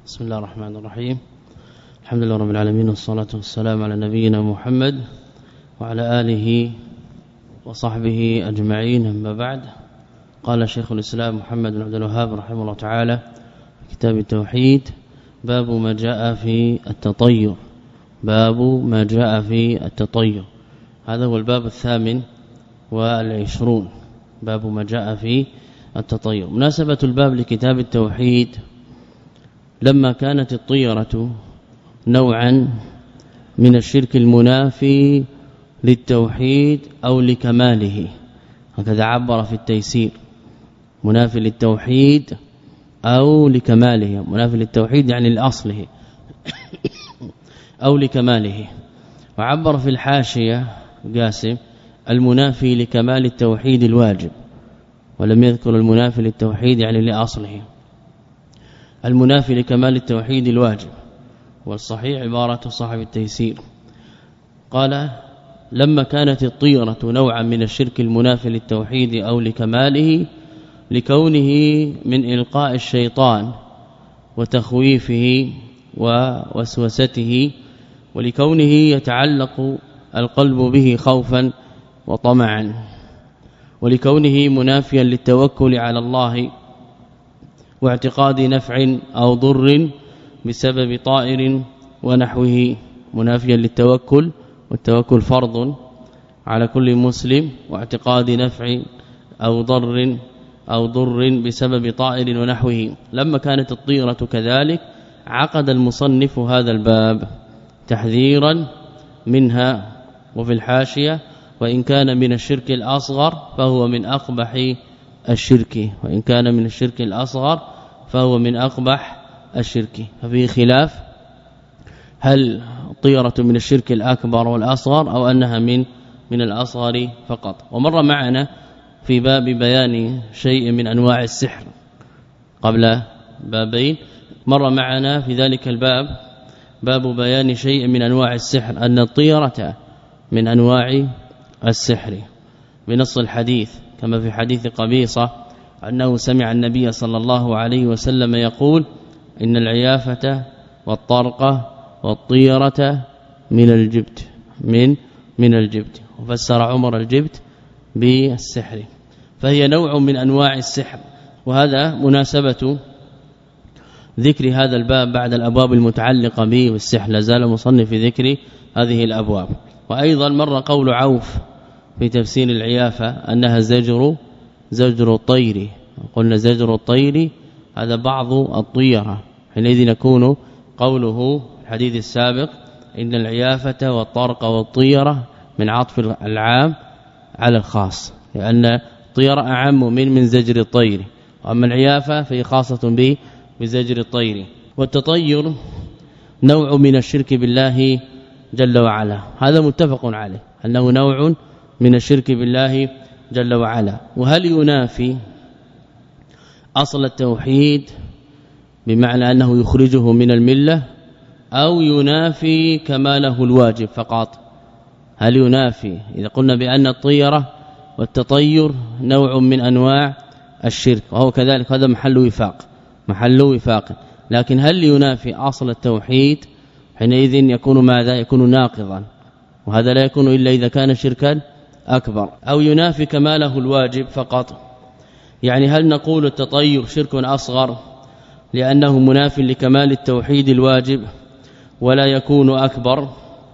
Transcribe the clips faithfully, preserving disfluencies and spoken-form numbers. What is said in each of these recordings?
بسم الله الرحمن الرحيم. الحمد لله رب العالمين، والصلاة والسلام على نبينا محمد وعلى آله وصحبه أجمعين، أما بعد. قال شيخ الإسلام محمد بن عبد الوهاب رحمه الله تعالى في كتاب التوحيد: باب ما جاء في التطير. باب ما جاء في التطير، هذا هو الباب الثامن والعشرون. باب ما جاء في التطير. مناسبة الباب لكتاب التوحيد: لما كانت الطيرة نوعا من الشرك المنافي للتوحيد أو لكماله، هكذا عبر في التيسير: منافي للتوحيد أو لكماله. منافي للتوحيد يعني لأصله أو لكماله. وعبر في الحاشية قاسم: المنافي لكمال التوحيد الواجب، ولم يذكر المنافي للتوحيد يعني لأصله. المنافي لكمال التوحيد الواجب، والصحيح عبارة صاحب التيسير. قال: لما كانت الطيرة نوعا من الشرك المنافي للتوحيد أو لكماله، لكونه من إلقاء الشيطان وتخويفه ووسوسته، ولكونه يتعلق القلب به خوفا وطمعا، ولكونه منافيا للتوكل على الله واعتقاد نفع أو ضر بسبب طائر ونحوه. منافيا للتوكل، والتوكل فرض على كل مسلم، واعتقاد نفع أو ضر أو ضر بسبب طائر ونحوه. لما كانت الطيرة كذلك، عقد المصنف هذا الباب تحذيرا منها. وفي الحاشية: وإن كان من الشرك الأصغر فهو من أقبح الشرك. وإن كان من الشرك الأصغر فهو من أقبح الشرك. ففيه خلاف: هل الطيرة من الشرك الأكبر والأصغر أو أنها من من الأصغر فقط. ومر معنا في باب بيان شيء من أنواع السحر قبل بابين، مر معنا في ذلك الباب باب بيان شيء من أنواع السحر، أن الطيرة من أنواع السحر بنص الحديث، كما في حديث قبيصة أنه سمع النبي صلى الله عليه وسلم يقول: إن العيافة والطرقة والطيرة من الجبت من من الجبت. وفسر عمر الجبت بالسحر، فهي نوع من أنواع السحر. وهذا مناسبة ذكر هذا الباب بعد الأبواب المتعلقة به والسحر، لازال مصنف في ذكر هذه الأبواب. وأيضا مر قول عوف في تفسير العيافة أنها زجر زجر الطير. قلنا زجر الطير هذا بعض الطيرة، حينئذ يكون قوله الحديث السابق إن العيافة والطرق والطيرة من عطف العام على الخاص، لأن الطيرة أعم من من زجر الطير، وأما العيافة فهي خاصة به بزجر الطير. والتطير نوع من الشرك بالله جل وعلا، هذا متفق عليه أنه نوع من الشرك بالله جل وعلا. وهل ينافي أصل التوحيد بمعنى أنه يخرجه من الملة، أو ينافي كماله الواجب فقط؟ هل ينافي؟ إذا قلنا بأن الطيرة والتطير نوع من أنواع الشرك، وهو كذلك، هذا محل وفاق محل وفاق لكن هل ينافي أصل التوحيد؟ حينئذ يكون ماذا؟ يكون ناقضا، وهذا لا يكون إلا إذا كان شركا أكبر. أو ينافي كماله الواجب فقط، يعني هل نقول التطير شرك أصغر لأنه مناف لكمال التوحيد الواجب ولا يكون أكبر،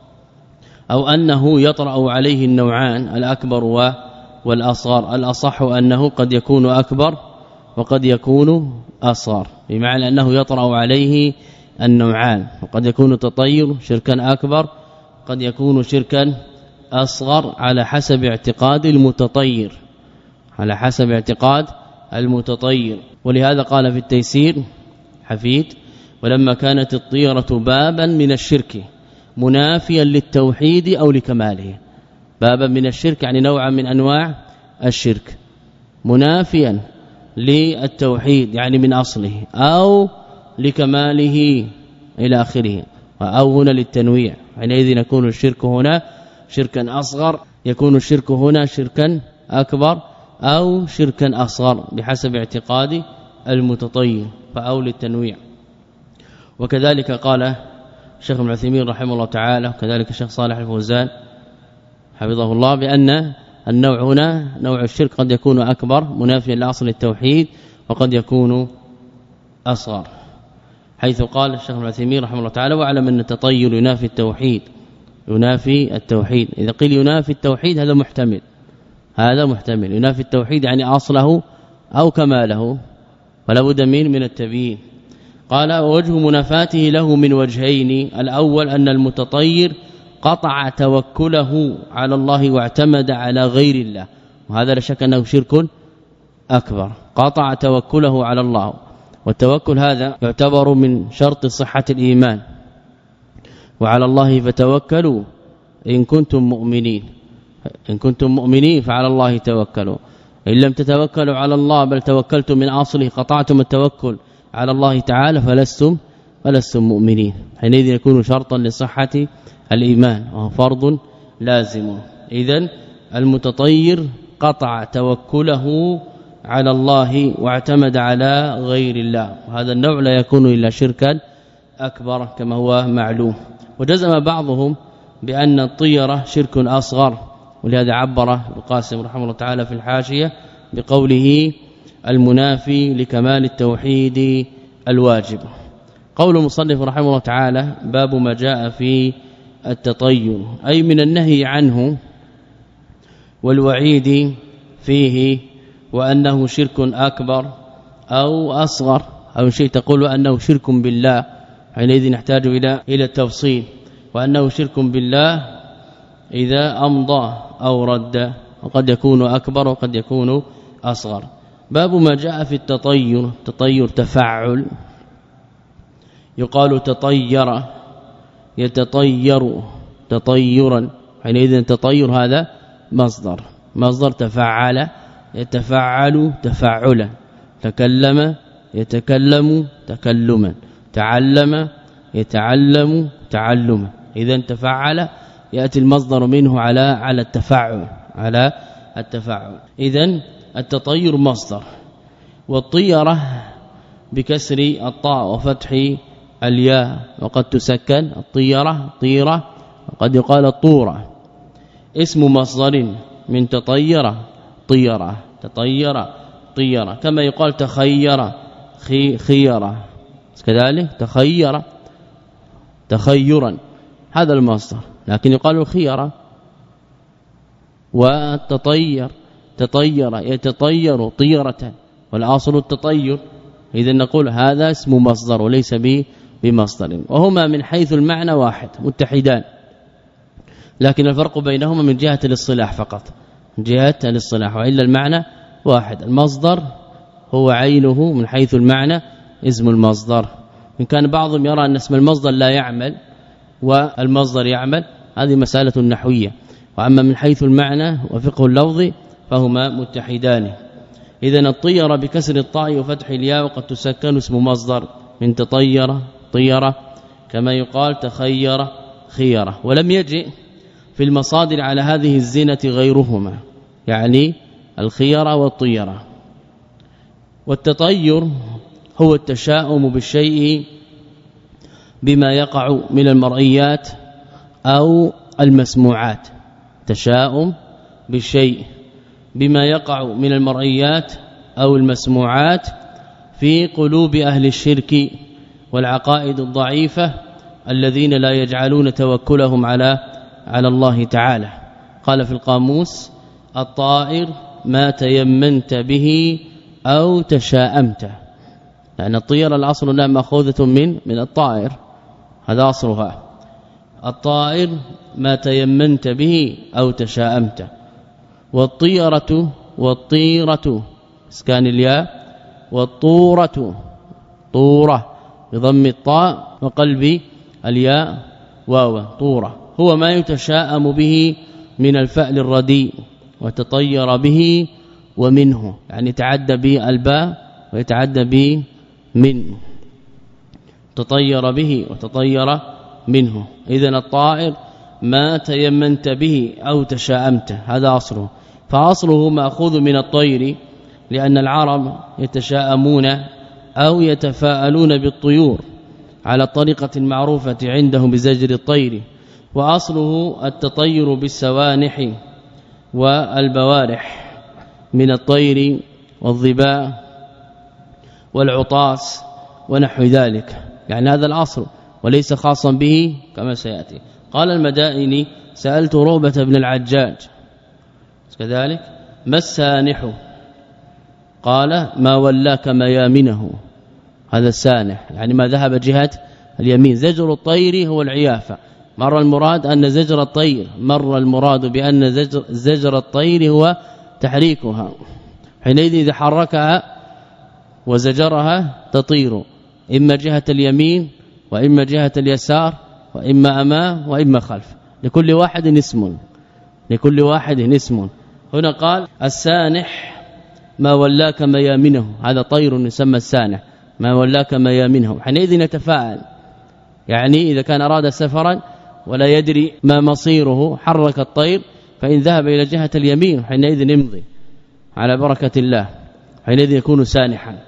أو أنه يطرأ عليه النوعان الأكبر والأصغر؟ الأصح أنه قد يكون أكبر وقد يكون أصغر، بمعنى أنه يطرأ عليه النوعان، وقد يكون التطير شركا أكبر قد يكون شركا أصغر على حسب اعتقاد المتطير على حسب اعتقاد المتطير. ولهذا قال في التيسير حفيد: ولما كانت الطيرة بابا من الشرك منافيا للتوحيد أو لكماله. بابا من الشرك يعني نوعا من أنواع الشرك، منافيا للتوحيد يعني من أصله أو لكماله إلى آخره. أو هنا للتنويع، حينئذ يكون الشرك هنا شركا أصغر، يكون الشرك هنا شركا أكبر أو شركا أصغر بحسب اعتقاد المتطير، فأو للتنويع. وكذلك قال الشيخ ابن عثيمين رحمه الله تعالى وكذلك الشيخ صالح الفوزان حفظه الله بأن النوع هنا نوع الشرك قد يكون أكبر منافيا لأصل التوحيد وقد يكون أصغر، حيث قال الشيخ ابن عثيمين رحمه الله تعالى: واعلم ان التطير ينافي التوحيد ينافي التوحيد. إذا قيل ينافي التوحيد هذا محتمل هذا محتمل ينافي التوحيد يعني اصله أو كماله، فلا بد من من التبيين. قال: ووجه منافاته له من وجهين: الأول أن المتطير قطع توكله على الله واعتمد على غير الله، وهذا لا شك انه شرك أكبر، قطع توكله على الله، والتوكل هذا يعتبر من شرط صحة الإيمان، وعلى الله فتوكلوا إن كنتم مؤمنين إن كنتم مؤمنين فعلى الله توكلوا، إن لم تتوكلوا على الله بل توكلتم من اصله قطعتم التوكل على الله تعالى فلستم فلستم مؤمنين، حينئذ يكون شرطا لصحة الإيمان وهو فرض لازم. إذن المتطير قطع توكله على الله واعتمد على غير الله، وهذا النوع لا يكون إلا شركا أكبر كما هو معلوم. وجزم بعضهم بأن الطيرة شرك أصغر، ولهذا عبر القاسم رحمه الله تعالى في الحاشية بقوله: المنافي لكمال التوحيد الواجب. قول المصنف رحمه الله تعالى: باب ما جاء في التطير، أي من النهي عنه والوعيد فيه، وأنه شرك أكبر أو أصغر، أو شيء تقول أنه شرك بالله، حينئذ نحتاج إلى إلى التفصيل، وأنه شرك بالله إذا أمضى أو رد، وقد يكون أكبر وقد يكون أصغر. باب ما جاء في التطير، التطير تفعل، يقال تطير يتطير تطيرا، حينئذ التطير هذا مصدر مصدر تفعل يتفعل تفعلا، تكلم يتكلم تكلما، تعلم يتعلم تعلما. اذا تفعل ياتي المصدر منه على على التفاعل على التفاعل. اذا التطير مصدر، والطيره بكسر الطاء وفتح الياء، وقد تسكن الطيره طيره، وقد يقال الطوره. اسم مصدر من تطير طيره تطير طيره، كما يقال تخير خي خيره، كذلك تخير تخيرا، هذا المصدر، لكن يقال الخيره. والتطير تطير يتطير طيرة، والاصل التطير، اذا نقول هذا اسم مصدر وليس بمصدر، وهما من حيث المعنى واحد متحدان، لكن الفرق بينهما من جهة الاصطلاح فقط، من جهة الاصطلاح، والا المعنى واحد. المصدر هو عينه من حيث المعنى اسم المصدر، إن كان بعضهم يرى أن اسم المصدر لا يعمل والمصدر يعمل، هذه مسألة نحوية، وأما من حيث المعنى وفقه اللفظ فهما متحدان. إذن الطيرة بكسر الطاء وفتح الياء، وقد تسكن اسم مصدر من تطير طيرة، كما يقال تخير خيرة. ولم يجئ في المصادر على هذه الزينة غيرهما، يعني الخيرة والطيرة. والتطير هو التشاؤم بالشيء بما يقع من المرئيات أو المسموعات، تشاؤم بالشيء بما يقع من المرئيات أو المسموعات في قلوب أهل الشرك والعقائد الضعيفة الذين لا يجعلون توكلهم على على الله تعالى. قال في القاموس: الطائر ما تيمنت به أو تشاءمت، لأن الطير الأصل لها مأخوذة من من الطائر، هذا أصلها. الطائر ما تيمنت به أو تشاءمت. والطيرة والطيرة اسكان الياء، والطورة طورة بضم الطاء وقلب الياء واو طورة، هو ما يتشاءم به من الفأل الرديء وتطير به ومنه، يعني تعدى به الباء ويتعدى به من، تطير به وتطير منه. إذن الطائر ما تيمنت به أو تشاءمت، هذا أصله، فأصله مأخوذ من الطير، لأن العرب يتشاءمون أو يتفاءلون بالطيور على الطريقة المعروفة عندهم بزجر الطير، وأصله التطير بالسوانح والبوارح من الطير والظباء والعطاس ونحو ذلك، يعني هذا الأصل وليس خاصا به كما سيأتي. قال المدائني: سألت روبة بن العجاج كذلك: ما السانح؟ قال: ما ولاك ميامنه. هذا السانح يعني ما ذهب جهة اليمين. زجر الطير هو العيافة، مر المراد أن زجر الطير مر المراد بأن زجر, زجر الطير هو تحريكها، حينئذ إذا حركها وزجرها تطير إما جهة اليمين وإما جهة اليسار وإما أمام وإما خلف، لكل واحد اسم لكل واحد اسم. هنا قال: السانح ما ولاك ميامنه، هذا طير يسمى السانح، ما ولاك ميامنه، حينئذ نتفاعل، يعني إذا كان أراد سفرا ولا يدري ما مصيره حرك الطير، فإن ذهب إلى جهة اليمين حينئذ يمضي على بركة الله، حينئذ يكون سانحا.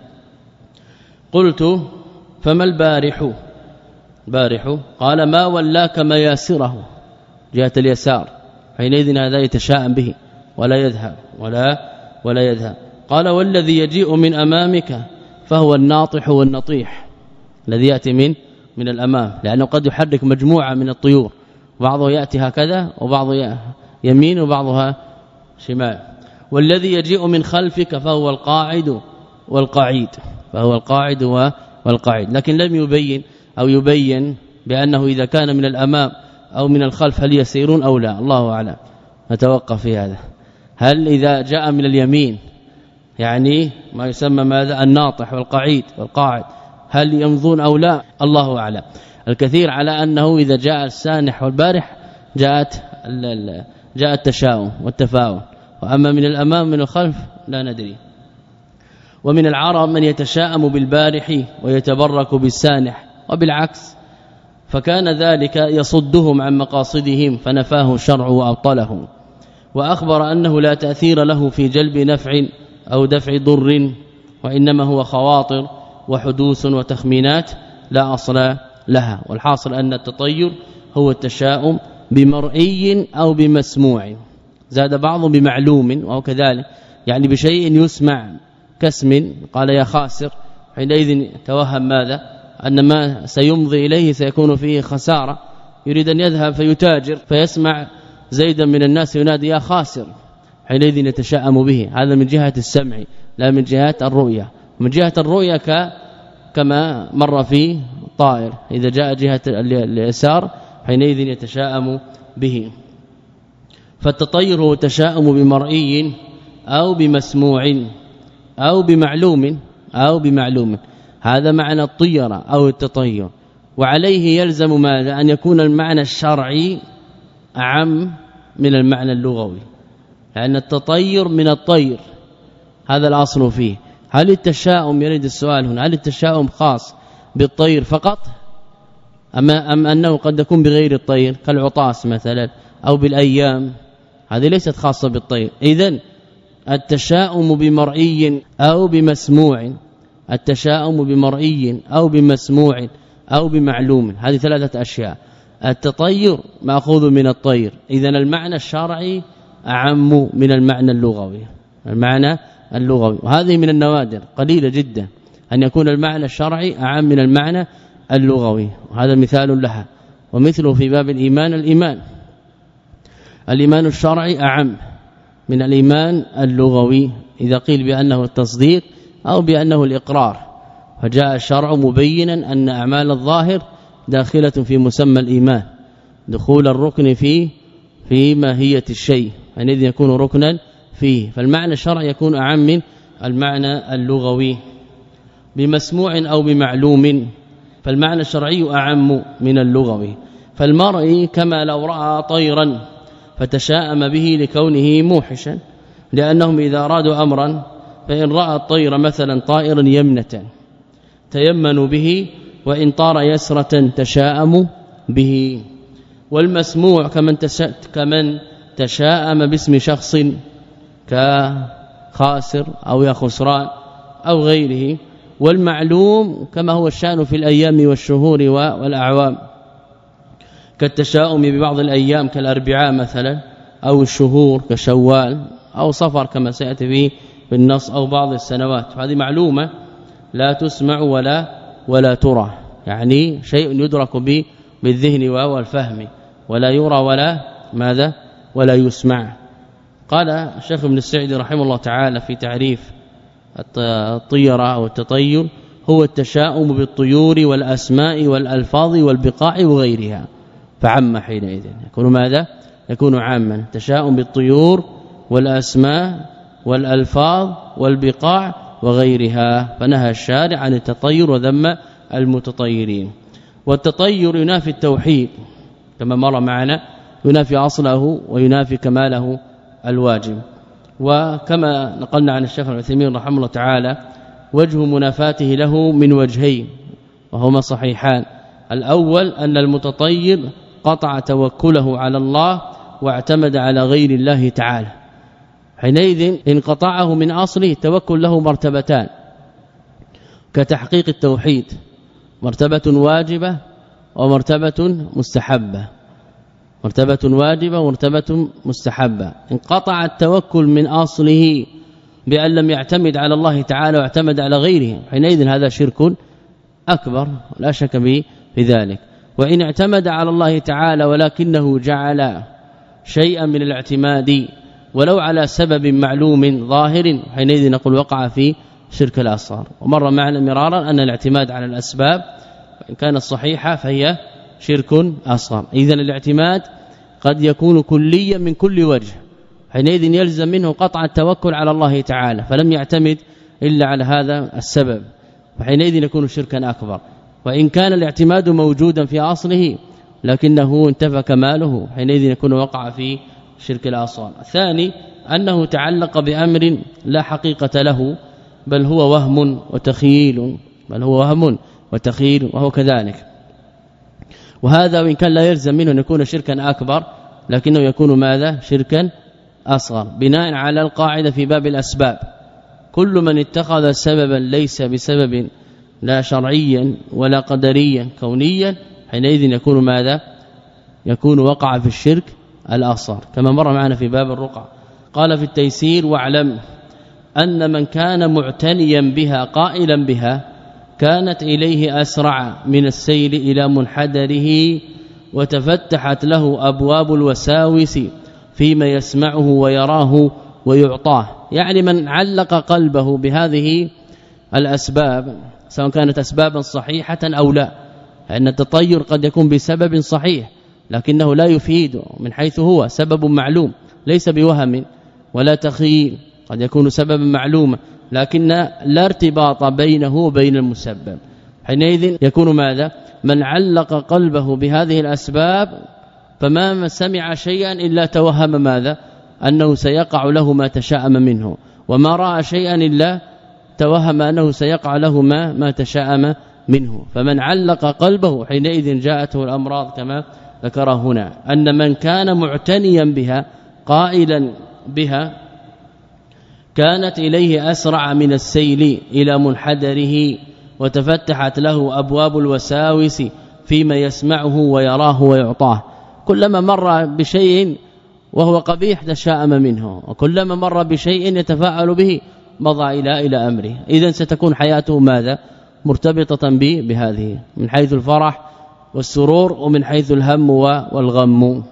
قلت: فما البارح؟ بارح قال: ما ولاك مياسره، جهة اليسار، حينئذ هذا يتشاءم به ولا يذهب ولا ولا يذهب. قال: والذي يجيء من أمامك فهو الناطح والنطيح، الذي يأتي من من الأمام، لأنه قد يحرك مجموعة من الطيور، بعضه يأتي هكذا وبعضه يمين وبعضها شمال. والذي يجيء من خلفك فهو القاعد والقعيد، فهو القاعد والقعيد، لكن لم يبين أو يبين بأنه إذا كان من الأمام أو من الخلف هل يسيرون أو لا، الله أعلم، نتوقف في هذا. هل إذا جاء من اليمين يعني ما يسمى ماذا الناطح والقعيد والقاعد هل يمضون أو لا، الله أعلم. الكثير على أنه إذا جاء السانح والبارح جاءت جاء التشاؤم والتفاؤل، وأما من الأمام من الخلف لا ندري. ومن العرب من يتشاءم بالبارح ويتبرك بالسانح وبالعكس، فكان ذلك يصدهم عن مقاصدهم فنفاه الشرع وأبطله، وأخبر أنه لا تأثير له في جلب نفع أو دفع ضر، وإنما هو خواطر وحدوث وتخمينات لا أصل لها. والحاصل أن التطير هو التشاؤم بمرئي أو بمسموع، زاد بعض بمعلوم وهو كذلك، يعني بشيء يسمع كاسم، قال يا خاسر، حينئذ توهم ماذا أن ما سيمضي إليه سيكون فيه خسارة، يريد أن يذهب فيتاجر فيسمع زيدا من الناس ينادي يا خاسر، حينئذ يتشاءم به. هذا من جهة السمع لا من جهة الرؤية. من جهة الرؤية ك كما مر في طائر، إذا جاء جهة اليسار حينئذ يتشاءم به. فالتطير هو التشاؤم بمرئي أو بمسموع أو بمعلوم أو بمعلوم، هذا معنى الطيرة أو التطير. وعليه يلزم ماذا؟ أن يكون المعنى الشرعي أعم من المعنى اللغوي، لأن التطير من الطير هذا الأصل فيه. هل التشاؤم، يريد السؤال هنا، هل التشاؤم خاص بالطير فقط أما أم أنه قد يكون بغير الطير كالعطاس مثلا أو بالأيام؟ هذه ليست خاصة بالطير. إذن التشاؤم بمرئي أو بمسموع، التشاؤم بمرئي أو بمسموع أو بمعلوم، هذه ثلاثة أشياء. التطير مأخوذ من الطير، إذن المعنى الشرعي أعم من المعنى اللغوي، المعنى اللغوي. وهذه من النوادر قليلة جدا أن يكون المعنى الشرعي أعم من المعنى اللغوي، وهذا مثال لها. ومثله في باب الإيمان، الإيمان الإيمان الشرعي أعم من الإيمان اللغوي إذا قيل بأنه التصديق أو بأنه الإقرار، فجاء الشرع مبينا أن أعمال الظاهر داخلة في مسمى الإيمان، دخول الركن في في ماهية الشيء، حينئذ يكون ركنا فيه. فالمعنى الشرعي يكون أعم من المعنى اللغوي. بمسموع أو بمعلوم، فالمعنى الشرعي أعم من اللغوي. فالمرء كما لو رأى طيرا فتشاءم به لكونه موحشا، لأنهم إذا أرادوا أمرا فإن رأى الطير مثلا طائرا يمنة تيمنوا به، وإن طار يسرة تشاءموا به. والمسموع كمن كمن تشاءم باسم شخص كخاسر أو يا خسران أو غيره، والمعلوم كما هو الشأن في الأيام والشهور والأعوام كالتشاؤم ببعض الأيام كالأربعاء مثلا أو الشهور كشوال أو صفر كما سيأتي به بالنص أو بعض السنوات. هذه معلومة لا تسمع ولا ولا ترى، يعني شيء يدرك به بالذهن والفهم ولا يرى ولا ماذا ولا يسمع. قال الشيخ ابن السعدي رحمه الله تعالى في تعريف الطيرة أو التطير هو التشاؤم بالطيور والأسماء والألفاظ والبقاع وغيرها، فعم حينئذ يكون ماذا يكون عاما، تشاؤم بالطيور والأسماء والألفاظ والبقاع وغيرها، فنهى الشارع عن التطير وذم المتطيرين. والتطير ينافي التوحيد كما مر معنا، ينافي اصله وينافي كماله الواجب. وكما نقلنا عن الشيخ العثيمين رحمه الله تعالى وجه منافاته له من وجهين وهما صحيحان. الأول أن المتطير قطع توكله على الله واعتمد على غير الله تعالى، حينئذ إن قطعه من أصله التوكل له مرتبتان كتحقيق التوحيد، مرتبة واجبة ومرتبة مستحبة، مرتبة واجبة ومرتبة مستحبة. ان قطع التوكل من اصله بأن لم يعتمد على الله تعالى واعتمد على غيره، حينئذ هذا شرك أكبر لا شك به في ذلك. وإن اعتمد على الله تعالى ولكنه جعل شيئا من الاعتماد ولو على سبب معلوم ظاهر، حينئذ نقول وقع في شرك الأصغر. ومر معنا مرارا أن الاعتماد على الأسباب إن كانت صحيحة فهي شرك أصغر. إذن الاعتماد قد يكون كليا من كل وجه، حينئذ يلزم منه قطع التوكل على الله تعالى فلم يعتمد إلا على هذا السبب، وحينئذ يكون شركا أكبر. وإن كان الاعتماد موجودا في أصله لكنه انتفى كماله، حينئذ يكون وقع في شرك الأصغر. الثاني أنه تعلق بأمر لا حقيقة له بل هو وهم وتخيل، بل هو وهم وتخيل وهو كذلك. وهذا وإن كان لا يلزم منه أن يكون شركا أكبر لكنه يكون ماذا شركا أصغر، بناء على القاعدة في باب الأسباب كل من اتخذ سببا ليس بسبب لا شرعيا ولا قدريا كونيا، حينئذ يكون ماذا يكون وقع في الشرك الأصغر، كما مر معنا في باب الرقعة. قال في التيسير: واعلم أن من كان معتنيا بها قائلا بها كانت إليه أسرع من السيل إلى منحدره وتفتحت له أبواب الوساوس فيما يسمعه ويراه ويعطاه. يعني من علق قلبه بهذه الأسباب سواء كانت أسبابا صحيحة أو لا، لأن التطير قد يكون بسبب صحيح لكنه لا يفيد من حيث هو سبب معلوم ليس بوهم ولا تخيل، قد يكون سببا معلوما لكن لا ارتباط بينه وبين المسبب، حينئذ يكون ماذا من علق قلبه بهذه الأسباب فما سمع شيئا إلا توهم ماذا أنه سيقع له ما تشاءم منه، وما رأى شيئا إلا توهم أنه سيقع له ما, ما تشاءم منه. فمن علق قلبه حينئذ جاءته الأمراض كما ذكر هنا، أن من كان معتنيا بها قائلا بها كانت إليه أسرع من السيل إلى منحدره وتفتحت له أبواب الوساوس فيما يسمعه ويراه ويعطاه. كلما مر بشيء وهو قبيح تشاءم منه، وكلما مر بشيء يتفاعل به مضى إلى إلى أمره. إذن ستكون حياته ماذا مرتبطة به بهذه من حيث الفرح والسرور ومن حيث الهم والغم.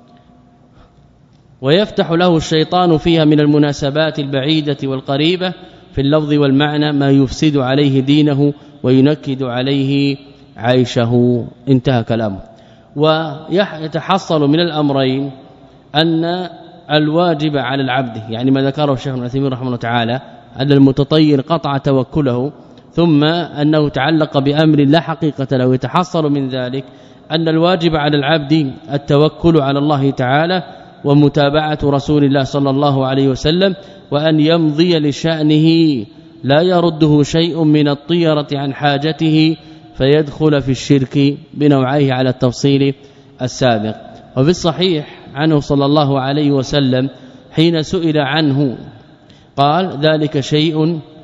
ويفتح له الشيطان فيها من المناسبات البعيدة والقريبة في اللفظ والمعنى ما يفسد عليه دينه وينكد عليه عيشه. انتهى كلامه. ويتحصل من الأمرين أن الواجب على العبد، يعني ما ذكره الشيخ ابن عثيمين رحمه الله تعالى، أن المتطير قطع توكله ثم أنه تعلق بأمر لا حقيقة له، يتحصل من ذلك أن الواجب على العبد التوكل على الله تعالى ومتابعة رسول الله صلى الله عليه وسلم، وأن يمضي لشأنه لا يرده شيء من الطيرة عن حاجته فيدخل في الشرك بنوعيه على التفصيل السابق. وفي الصحيح عنه صلى الله عليه وسلم حين سئل عنه قال: ذلك شيء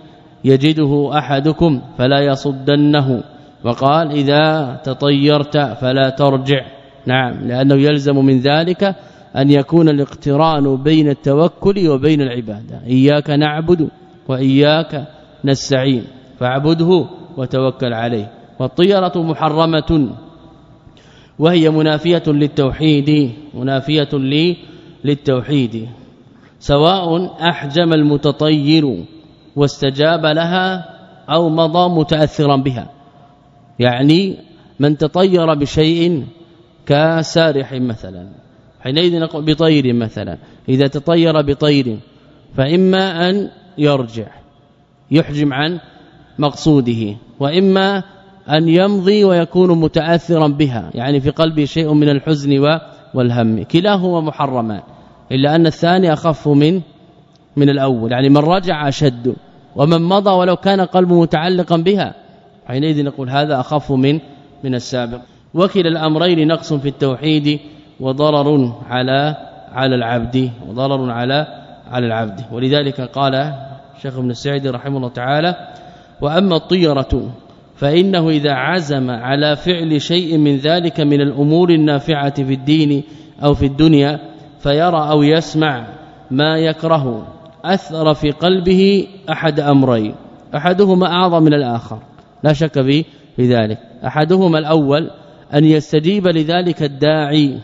يجده أحدكم فلا يصدنه، وقال إذا تطيرت فلا ترجع. نعم، لأنه يلزم من ذلك أن يكون الاقتران بين التوكل وبين العبادة. إياك نعبد وإياك نستعين، فاعبده وتوكل عليه. والطيرة محرمة وهي منافية للتوحيد، منافية للتوحيد، سواء أحجم المتطير واستجاب لها أو مضى متأثرا بها. يعني من تطير بشيء كسارح مثلا، حينئذ نقول بطير مثلا، إذا تطير بطير فإما أن يرجع يحجم عن مقصوده، وإما أن يمضي ويكون متأثرا بها، يعني في قلبه شيء من الحزن والهم، كلاهما محرمان، إلا أن الثاني أخف من من الأول. يعني من رجع أشد، ومن مضى ولو كان قلبه متعلقا بها حينئذ نقول هذا أخف من من السابق. وكلا الأمرين نقص في التوحيد وضرر على على العبد، وضرر على على العبد. ولذلك قال الشيخ ابن السعدي رحمه الله تعالى: وأما الطيرة فإنه إذا عزم على فعل شيء من ذلك من الأمور النافعة في الدين أو في الدنيا فيرى أو يسمع ما يكره أثر في قلبه أحد أمرين، أحدهما أعظم من الآخر لا شك في ذلك. أحدهما الأول أن يستجيب لذلك الداعي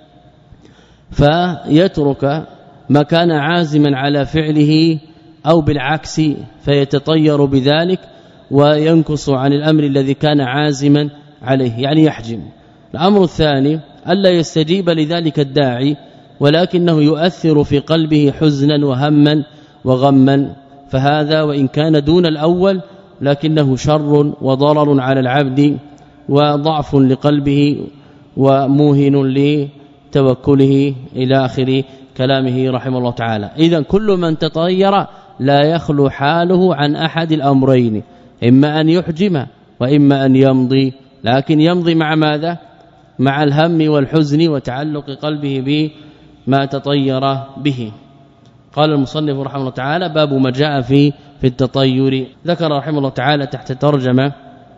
فيترك ما كان عازما على فعله، أو بالعكس فيتطير بذلك وينكص عن الأمر الذي كان عازما عليه، يعني يحجم. الأمر الثاني ألا يستجيب لذلك الداعي ولكنه يؤثر في قلبه حزنا وهما وغما، فهذا وإن كان دون الأول لكنه شر وضرر على العبد وضعف لقلبه وموهن لتوكله إلى آخر كلامه رحمه الله تعالى. إذن كل من تطير لا يخلو حاله عن أحد الأمرين، إما أن يحجم وإما أن يمضي، لكن يمضي مع ماذا؟ مع الهم والحزن وتعلق قلبه بما تطير به. قال المصنف رحمه الله تعالى: باب ما جاء في في التطير. ذكر رحمه الله تعالى تحت ترجمة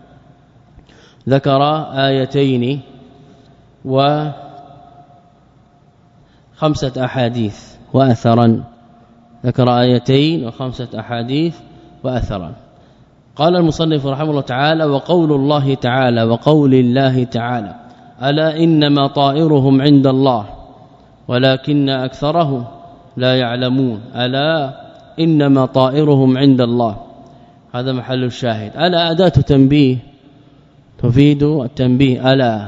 ذكر آيتين وخمسة أحاديث وأثرا، ذكر آيتين وخمسة أحاديث وأثرا. قال المصنف رحمه الله تعالى: وقول الله تعالى وقول الله تعالى: ألا إنما طائرهم عند الله ولكن أكثرهم لا يعلمون. ألا إنما طائرهم عند الله، هذا محل الشاهد. ألا أداة تنبيه تفيد التنبيه، ألا،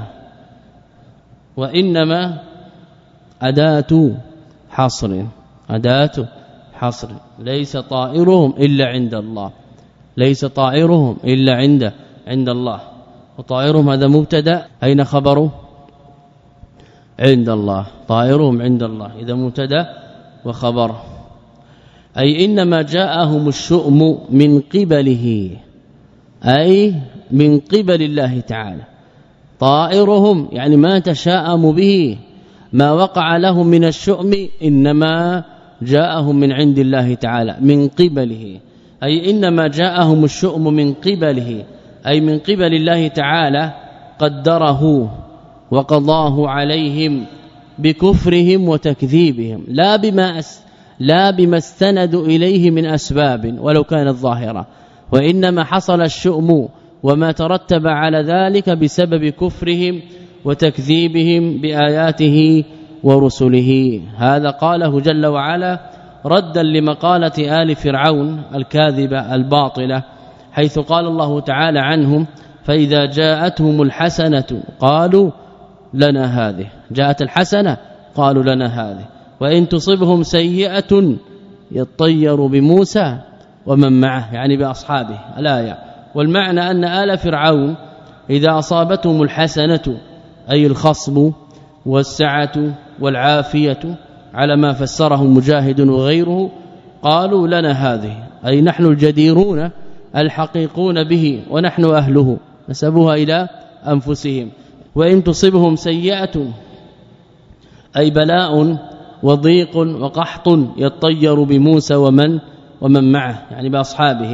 وإنما أداة حصر، أداة حصر، ليس طائرهم إلا عند الله، ليس طائرهم إلا عند عند الله. وطائرهم هذا مبتدا، أين خبره؟ عند الله، طائرهم عند الله، إذا مبتدا وخبر. أي إنما جاءهم الشؤم من قبله، أي من قبل الله تعالى. طائرهم يعني ما تشاءم به، ما وقع لهم من الشؤم إنما جاءهم من عند الله تعالى من قبله. أي إنما جاءهم الشؤم من قبله، أي من قبل الله تعالى قدره وقضاه عليهم بكفرهم وتكذيبهم، لا بما لا بما استندوا إليه من أسباب ولو كانت ظاهرة، وإنما حصل الشؤم وما ترتب على ذلك بسبب كفرهم وتكذيبهم بآياته ورسله. هذا قاله جل وعلا ردا لمقالة آل فرعون الكاذبة الباطلة، حيث قال الله تعالى عنهم: فإذا جاءتهم الحسنة قالوا لنا هذه، جاءت الحسنة قالوا لنا هذه، وإن تصبهم سيئة يطير بموسى ومن معه، يعني بأصحابه الآية. والمعنى أن آل فرعون إذا أصابتهم الحسنة أي الخصب والسعة والعافية على ما فسره مجاهد وغيره قالوا لنا هذه، أي نحن الجديرون الحقيقون به ونحن أهله، نسبوها إلى أنفسهم. وإن تصبهم سيئة أي بلاء وضيق وقحط يطير بموسى ومن ومن معه، يعني بأصحابه،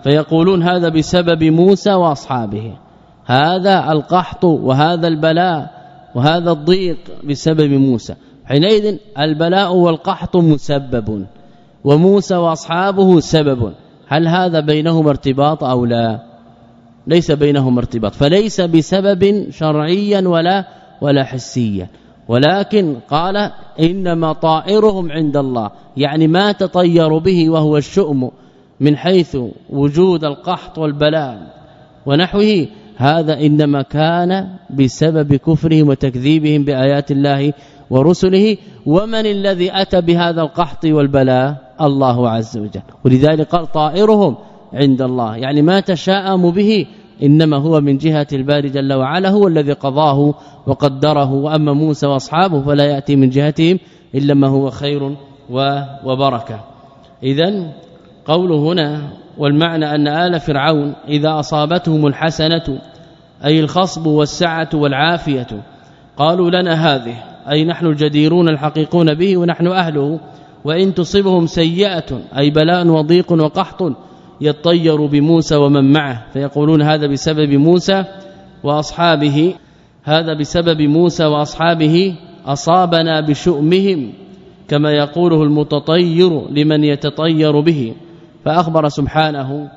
فيقولون هذا بسبب موسى واصحابه، هذا القحط وهذا البلاء وهذا الضيق بسبب موسى. حينئذ البلاء والقحط مسبب وموسى واصحابه سبب، هل هذا بينهما ارتباط او لا؟ ليس بينهما ارتباط، فليس بسبب شرعيا ولا ولا حسيا، ولكن قال إنما طائرهم عند الله، يعني ما تطير به وهو الشؤم من حيث وجود القحط والبلاء ونحوه، هذا إنما كان بسبب كفرهم وتكذيبهم بآيات الله ورسله. ومن الذي أتى بهذا القحط والبلاء؟ الله عز وجل. ولذلك قال طائرهم عند الله، يعني ما تشاءم به إنما هو من جهة الباري جل وعلا، هو الذي قضاه وقدره. وأما موسى واصحابه فلا يأتي من جهتهم إلا ما هو خير وبركه. إذن قوله هنا والمعنى أن آل فرعون إذا أصابتهم الحسنة أي الخصب والسعة والعافية قالوا لنا هذه، أي نحن الجديرون الحقيقون به ونحن أهله، وإن تصبهم سيئة أي بلاء وضيق وقحط يطير بموسى ومن معه، فيقولون هذا بسبب موسى وأصحابه، هذا بسبب موسى وأصحابه أصابنا بشؤمهم، كما يقوله المتطير لمن يتطير به. فأخبر سبحانه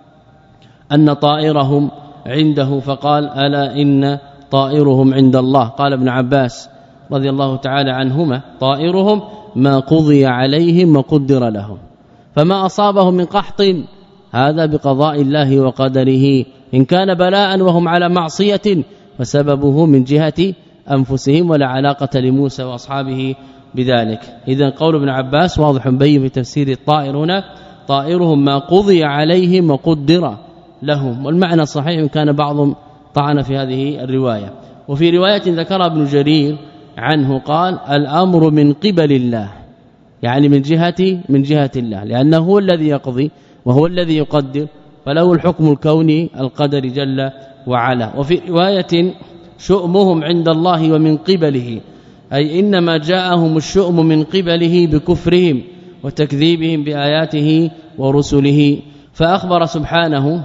أن طائرهم عنده فقال ألا إن طائرهم عند الله. قال ابن عباس رضي الله تعالى عنهما طائرهم ما قضي عليهم وقدر لهم، فما أصابهم من قحط هذا بقضاء الله وقدره، إن كان بلاء وهم على معصية فسببه من جهة أنفسهم ولا علاقة لموسى وأصحابه بذلك. إذن قول ابن عباس واضح مبين في تفسير الطائر هنا طائرهم ما قضي عليهم وقدر لهم، والمعنى صحيح إن كان بعضهم طعن في هذه الرواية. وفي رواية ذكر ابن جرير عنه قال الأمر من قبل الله، يعني من جهة من جهة الله، لأنه هو الذي يقضي وهو الذي يقدر، فله الحكم الكوني القدر جل وعلا. وفي رواية شؤمهم عند الله ومن قبله، أي إنما جاءهم الشؤم من قبله بكفرهم وتكذيبهم بآياته ورسله. فأخبر سبحانه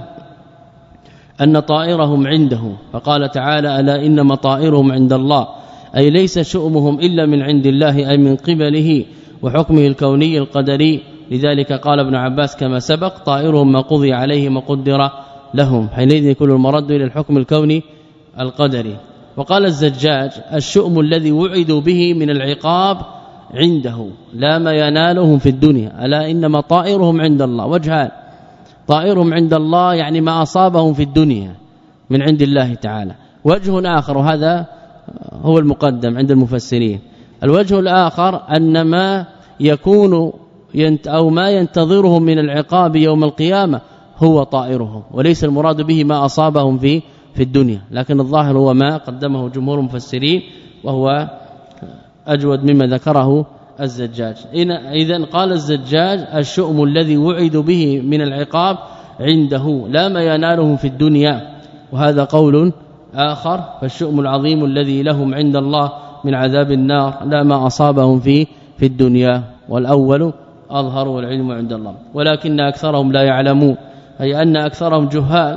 أن طائرهم عنده، فقال تعالى ألا إنما طائرهم عند الله، أي ليس شؤمهم إلا من عند الله أي من قبله وحكمه الكوني القدري. لذلك قال ابن عباس كما سبق طائرهم ما قضي عليهم وقدر لهم، حينئذ يكون المرد إلى الحكم الكوني القدري. وقال الزجاج الشؤم الذي وعدوا به من العقاب عنده لا ما ينالهم في الدنيا، ألا إنما طائرهم عند الله. وجهان، طائرهم عند الله يعني ما أصابهم في الدنيا من عند الله تعالى، وجه آخر وهذا هو المقدم عند المفسرين. الوجه الآخر أن ما يكون ينت أو ما ينتظرهم من العقاب يوم القيامة هو طائرهم، وليس المراد به ما أصابهم في في الدنيا، لكن الظاهر هو ما قدمه جمهور المفسرين وهو أجود مما ذكره الزجاج. إذن قال الزجاج الشؤم الذي وعدوا به من العقاب عنده لا ما ينالهم في الدنيا، وهذا قول آخر، فالشؤم العظيم الذي لهم عند الله من عذاب النار لا ما أصابهم في في الدنيا، والأول أظهر والعلم عند الله، ولكن أكثرهم لا يعلمون، أي أن أكثرهم جهال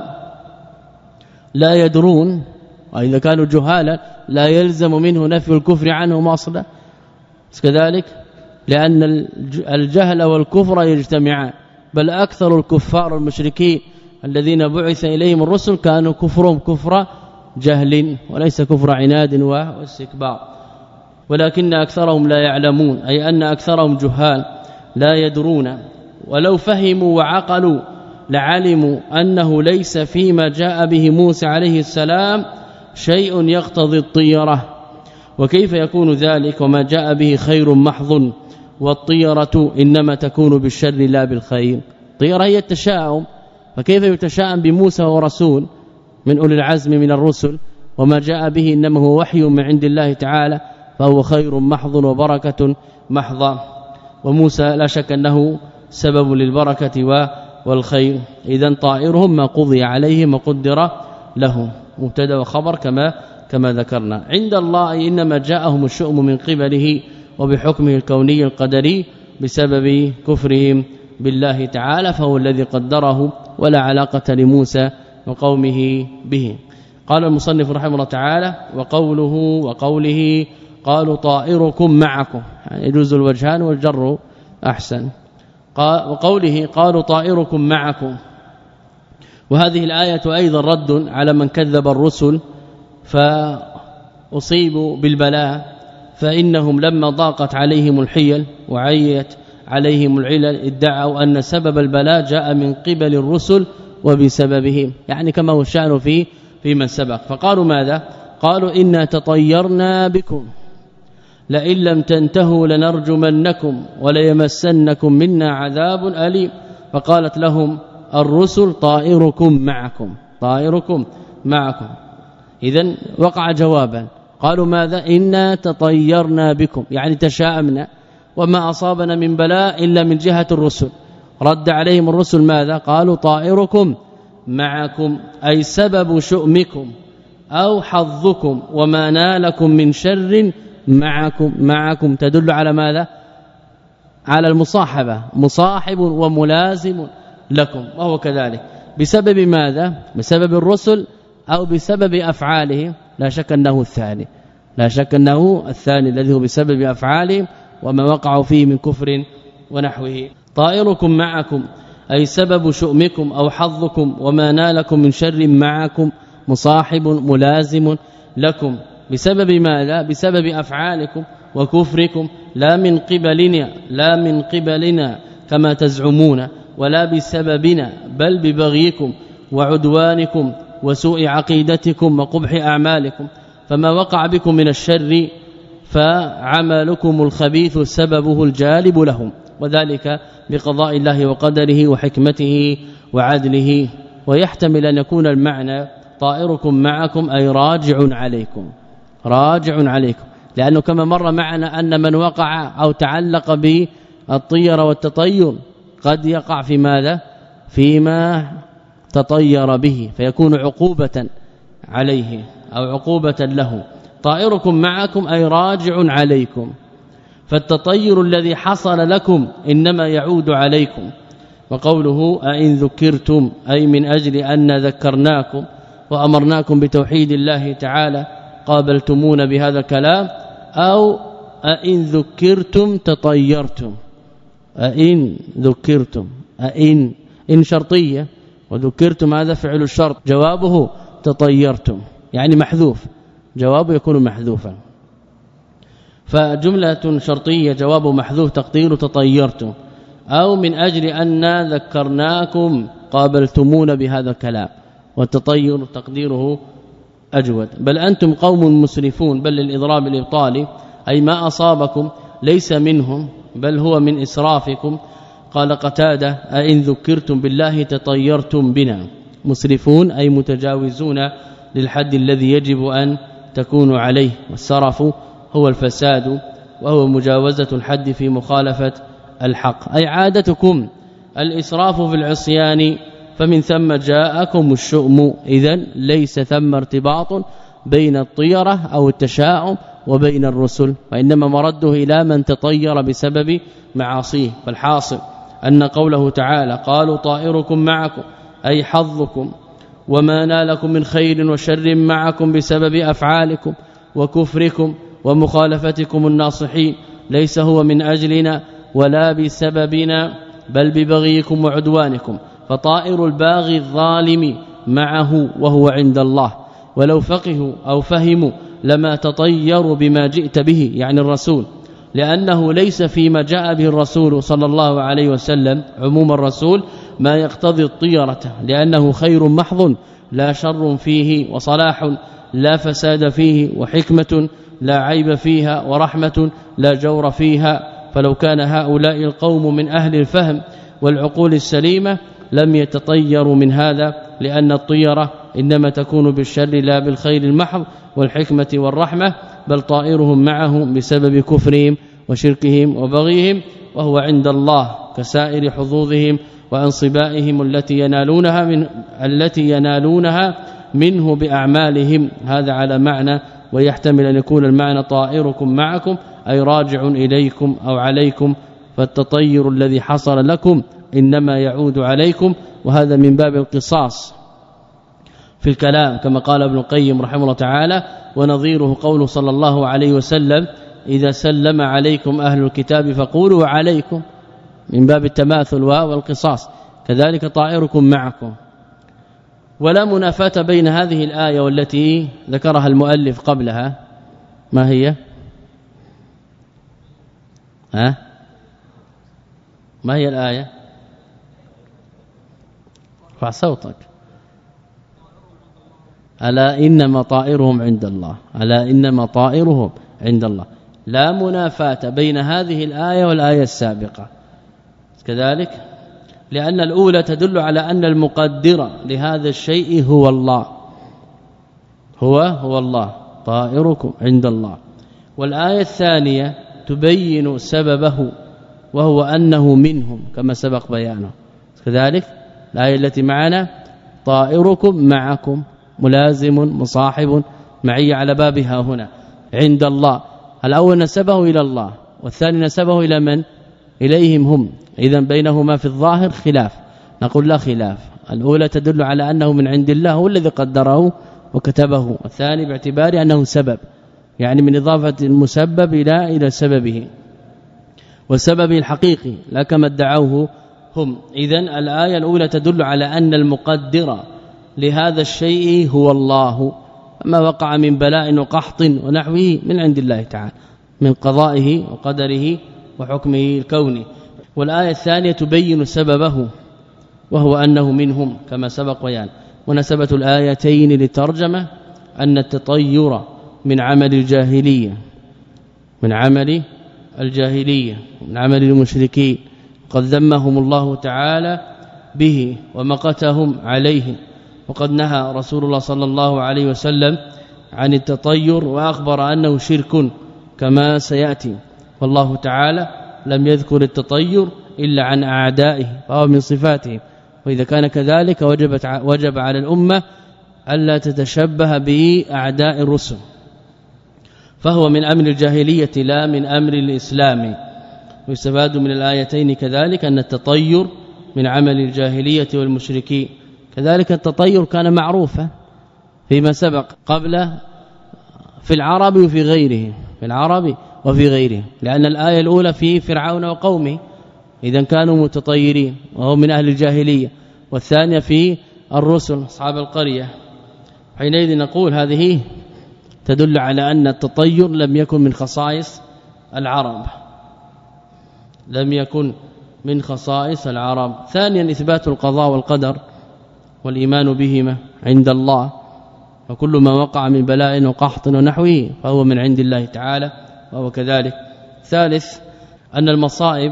لا يدرون، وإذا كانوا جهالا لا يلزم منه نفي الكفر عنهم أصلا كذلك، لأن الجهل والكفر يجتمعان، بل أكثر الكفار المشركين الذين بعث إليهم الرسل كانوا كفرهم كفر جهل وليس كفر عناد واستكبار، ولكن أكثرهم لا يعلمون، أي أن أكثرهم جهال لا يدرون، ولو فهموا وعقلوا لعلموا أنه ليس فيما جاء به موسى عليه السلام شيء يقتضي الطيرة، وكيف يكون ذلك وما جاء به خير محض، والطيرة إنما تكون بالشر لا بالخير. طيرة هي التشاؤم، فكيف يتشاءم بموسى ورسول من أولي العزم من الرسل، وما جاء به إنما هو وحي من عند الله تعالى فهو خير محض وبركة محضة، وموسى لا شك أنه سبب للبركة والخير. إذن طائرهم ما قضي عليهم وقدر لهم، مبتدا وخبر كما كما ذكرنا. عند الله أي إنما جاءهم الشؤم من قبله وبحكمه الكوني القدري بسبب كفرهم بالله تعالى، فهو الذي قدره ولا علاقة لموسى وقومه به. قال المصنف رحمه الله تعالى وقوله وقوله قالوا طائركم معكم، يعني يجوز الوجهان والجر أحسن. وقوله قالوا طائركم معكم، وهذه الآية أيضا رد على من كذب الرسل فأصيبوا بالبلاء، فإنهم لما ضاقت عليهم الحيل وعيت عليهم العلل ادعوا أن سبب البلاء جاء من قبل الرسل وبسببهم، يعني كما هو الشأن في في من سبق. فقالوا ماذا؟ قالوا إنا تطيرنا بكم لئن لم تنتهوا لنرجمنكم وليمسنكم منا عذاب أليم. فقالت لهم الرسل طائركم معكم، طائركم معكم. إذن وقع جوابا، قالوا ماذا؟ إنا تطيرنا بكم، يعني تشاءمنا وما أصابنا من بلاء إلا من جهة الرسل. رد عليهم الرسل ماذا؟ قالوا طائركم معكم، أي سبب شؤمكم أو حظكم وما نالكم من شر معكم. معكم تدل على ماذا؟ على المصاحبة، مصاحب وملازم لكم، وهو كذلك بسبب ماذا؟ بسبب الرسل أو بسبب أفعاله؟ لا شك أنه الثاني، لا شك أنه الثاني الذي هو بسبب أفعالهم وما وقعوا فيه من كفر ونحوه. طائركم معكم أي سبب شؤمكم أو حظكم وما نالكم من شر معكم، مصاحب ملازم لكم بسبب ماذا؟ بسبب أفعالكم وكفركم، لا من قبلنا لا من قبلنا كما تزعمون، ولا بسببنا بل ببغيكم وعدوانكم وسوء عقيدتكم وقبح أعمالكم. فما وقع بكم من الشر فعملكم الخبيث سببه الجالب لهم، وذلك بقضاء الله وقدره وحكمته وعدله. ويحتمل أن يكون المعنى طائركم معكم أي راجع عليكم، راجع عليكم، لأنه كما مر معنا أن من وقع أو تعلق بالطير والتطير قد يقع في ماذا؟ فيما تطير به، فيكون عقوبة عليه أو عقوبة له. طائركم معكم أي راجع عليكم، فالتطير الذي حصل لكم إنما يعود عليكم. وقوله أئن ذكرتم أي من أجل أن ذكرناكم وأمرناكم بتوحيد الله تعالى قابلتمون بهذا الكلام، أو أئن ذكرتم تطيرتم. أئن ذكرتم، أئن إن شرطية، وذكرتم هذا فعل الشرط، جوابه تطيرتم يعني محذوف، جوابه يكون محذوفا. فجملة شرطية جواب محذوف تقدير تطيرتم، أو من أجل أن ذكرناكم قابلتمون بهذا الكلام، والتطير تقديره أجود. بل أنتم قوم مسرفون، بل للإضراب الإبطالي أي ما أصابكم ليس منهم بل هو من إسرافكم. قال قتادة أئن ذكرتم بالله تطيرتم بنا. مسرفون أي متجاوزون للحد الذي يجب أن تكونوا عليه، والسرف هو الفساد وهو مجاوزة الحد في مخالفة الحق، أي عادتكم الإسراف في العصيان، فمن ثم جاءكم الشؤم. إذن ليس ثم ارتباط بين الطيرة أو التشاؤم وبين الرسل، وإنما مرده إلى من تطير بسبب معاصيه. فالحاصل أن قوله تعالى قالوا طائركم معكم أي حظكم وما نالكم من خير وشر معكم بسبب أفعالكم وكفركم ومخالفتكم الناصحين، ليس هو من أجلنا ولا بسببنا بل ببغيكم وعدوانكم. فطائر الباغي الظالم معه وهو عند الله، ولو فقهوا أو فهموا لما تطيروا بما جئت به، يعني الرسول، لأنه ليس فيما جاء به الرسول صلى الله عليه وسلم عموم الرسول ما يقتضي الطيرة، لأنه خير محض لا شر فيه، وصلاح لا فساد فيه، وحكمة لا عيب فيها، ورحمة لا جور فيها. فلو كان هؤلاء القوم من أهل الفهم والعقول السليمة لم يتطيروا من هذا، لأن الطيرة إنما تكون بالشر لا بالخير المحض والحكمة والرحمة، بل طائرهم معهم بسبب كفرهم وشركهم وبغيهم، وهو عند الله كسائر حظوظهم وانصبائهم التي ينالونها من التي ينالونها منه بأعمالهم. هذا على معنى، ويحتمل أن يكون المعنى طائركم معكم أي راجع إليكم أو عليكم، فالتطير الذي حصل لكم إنما يعود عليكم وهذا من باب القصاص في الكلام كما قال ابن القيم رحمه الله تعالى ونظيره قوله صلى الله عليه وسلم إذا سلم عليكم أهل الكتاب فقولوا عليكم من باب التماثل والقصاص كذلك طائركم معكم. ولا منافاة بين هذه الآية والتي ذكرها المؤلف قبلها ما هي ها ما هي الآية ارفع صوتك ألا إنما طائرهم عند الله ألا إنما طائرهم عند الله. لا منافاة بين هذه الآية والآية السابقة كذلك لأن الأولى تدل على أن المقدر لهذا الشيء هو الله هو هو الله طائركم عند الله. والآية الثانية تبين سببه وهو أنه منهم كما سبق بيانه كذلك الآية التي معنا طائركم معكم ملازم مصاحب معي على بابها هنا عند الله. الأول نسبه إلى الله والثاني نسبه إلى من إليهم هم إذا بينهما في الظاهر خلاف نقول لا خلاف. الأولى تدل على أنه من عند الله هو الذي قدره وكتبه والثاني باعتبار أنه سبب يعني من إضافة المسبب إلى إلى سببه وسببه الحقيقي لا كما ادعوه هم. إذن الآية الأولى تدل على أن المقدر لهذا الشيء هو الله ما وقع من بلاء وقحط ونحوه من عند الله تعالى من قضائه وقدره وحكمه الكوني. والآية الثانية تبين سببه وهو أنه منهم كما سبق ويان. ونسبة الآيتين للترجمة أن التطير من عمل الجاهلية من عمل الجاهلية من عمل المشركين قد ذمهم الله تعالى به ومقتهم عليه وقد نهى رسول الله صلى الله عليه وسلم عن التطير وأخبر أنه شرك كما سيأتي. والله تعالى لم يذكر التطير إلا عن أعدائه فهو من صفاته وإذا كان كذلك وجبت وجب على الأمة ألا تتشبه به أعداء الرسل فهو من أمر الجاهلية لا من أمر الإسلام. ويستفاد من الآيتين كذلك أن التطير من عمل الجاهلية والمشركين كذلك التطير كان معروفا فيما سبق قبل في العرب وفي غيره في العرب وفي غيره لأن الآية الأولى في فرعون وقومه إذا كانوا متطيرين وهو من أهل الجاهلية والثانية في الرسل أصحاب القرية. حينئذ نقول هذه تدل على أن التطير لم يكن من خصائص العرب لم يكن من خصائص العرب. ثانيا إثبات القضاء والقدر والإيمان بهما عند الله وكل ما وقع من بلاء وقحط ونحوه فهو من عند الله تعالى وهو كذلك. ثالث أن المصائب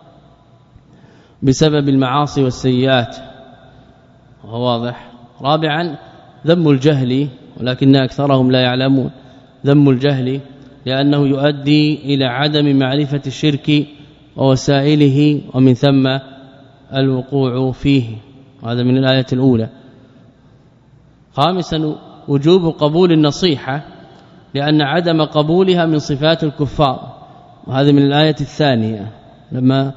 بسبب المعاصي والسيئات وهو واضح. رابعا ذم الجهل ولكن أكثرهم لا يعلمون ذم الجهل لأنه يؤدي إلى عدم معرفة الشرك ووسائله ومن ثم الوقوع فيه هذا من الآية الأولى. خامسا وجوب قبول النصيحة لأن عدم قبولها من صفات الكفار وهذا من الآية الثانية لما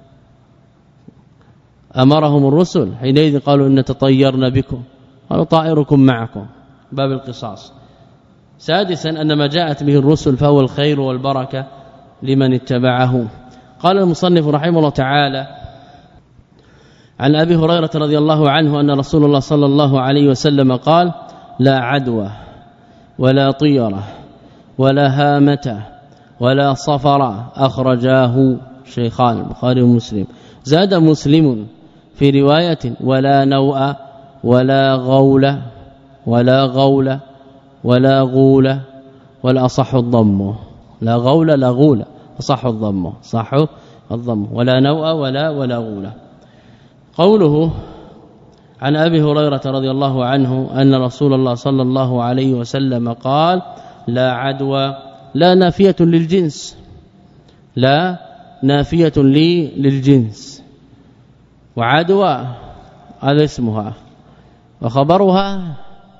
أمرهم الرسل حينئذ قالوا إن تطيرنا بكم قالوا طائركم معكم باب القصاص. سادسا أن ما جاءت به الرسل فهو الخير والبركة لمن اتبعه. قال المصنف رحمه الله تعالى عن أبي هريرة رضي الله عنه أن رسول الله صلى الله عليه وسلم قال لا عدوى ولا طيرة ولا هامة ولا صفر أخرجاه شيخان البخاري ومسلم. زاد مسلم في رواية ولا نوء ولا غول ولا غول ولا غول ولا أصح الضم لا غول لا غول أصح الضم صح الضم ولا نوء ولا ولا غول. قوله عن أبي هريرة رضي الله عنه أن رسول الله صلى الله عليه وسلم قال لا عدوى لا نافية للجنس لا نافية لي للجنس وعدوى هذا اسمها وخبرها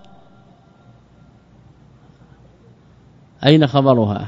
أين خبرها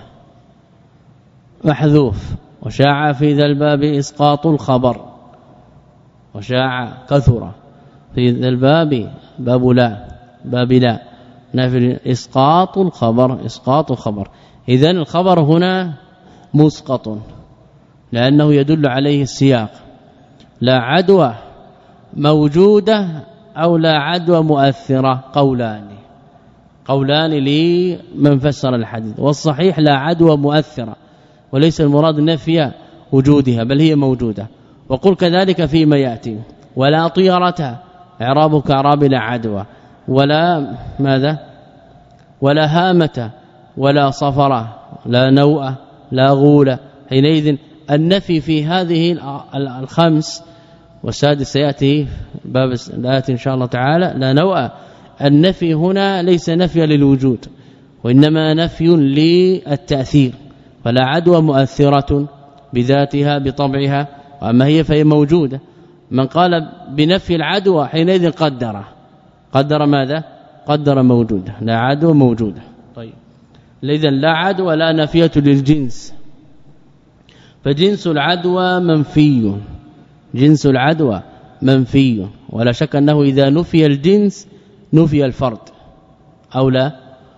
محذوف وشاع في ذا الباب إسقاط الخبر وشاع كثر في الباب باب لا باب لا نفي اسقاط الخبر اسقاط الخبر. اذا الخبر هنا مسقط لانه يدل عليه السياق. لا عدوى موجوده او لا عدوى مؤثره قولان قولان لمن فسر الحديث. والصحيح لا عدوى مؤثره وليس المراد نفي وجودها بل هي موجوده. وقل كذلك فيما ياتي ولا طيرة اعراب كاعراب لا عدوى ولا ماذا ولا هامة ولا صفرة لا نوء لا غولة. حينئذ النفي في هذه الخمس والسادس ياتي باب الآيات إن شاء الله تعالى لا نوء. النفي هنا ليس نفي للوجود وإنما نفي للتأثير. فلا عدوى مؤثرة بذاتها بطبعها واما هي فهي موجوده. من قال بنفي العدوى حينئذ قدر قدر ماذا قدر موجوده لا عدوى موجوده. طيب اذا لا عدوى لا نفيه للجنس فجنس العدوى منفي جنس العدوى منفي ولا شك انه اذا نفي الجنس نفي الفرد او لا.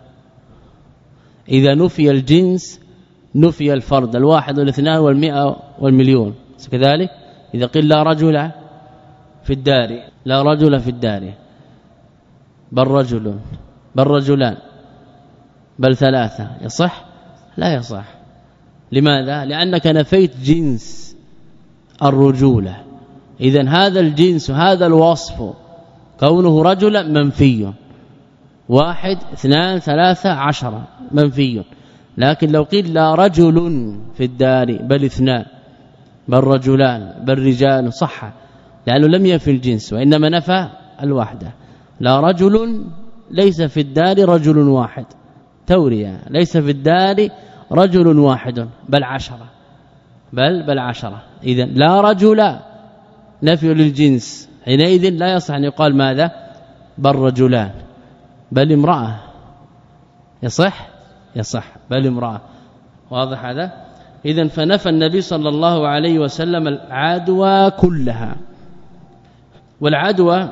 اذا نفي الجنس نفي الفرد الواحد والاثنان والمئة والمليون كذلك. إذا قيل لا رجل في الدار لا رجل في الدار بل رجل بل رجلان بل ثلاثة يصح لا يصح. لماذا؟ لأنك نفيت جنس الرجولة. إذن هذا الجنس هذا الوصف كونه رجلا منفي واحد اثنان ثلاثة عشرة منفي. لكن لو قيل لا رجل في الدار بل اثنان بل رجلان بل رجال صح لأنه لم ينفي الجنس وإنما نفى الوحدة. لا رجل ليس في الدار رجل واحد تورية ليس في الدار رجل واحد بل عشرة بل بل عشرة. إذن لا رجل نفي للجنس حينئذ لا يصح أن يقال ماذا بل رجلان بل امرأة يصح يصح بل امرأة. واضح هذا؟ إذن فنفى النبي صلى الله عليه وسلم العدوى كلها. والعدوى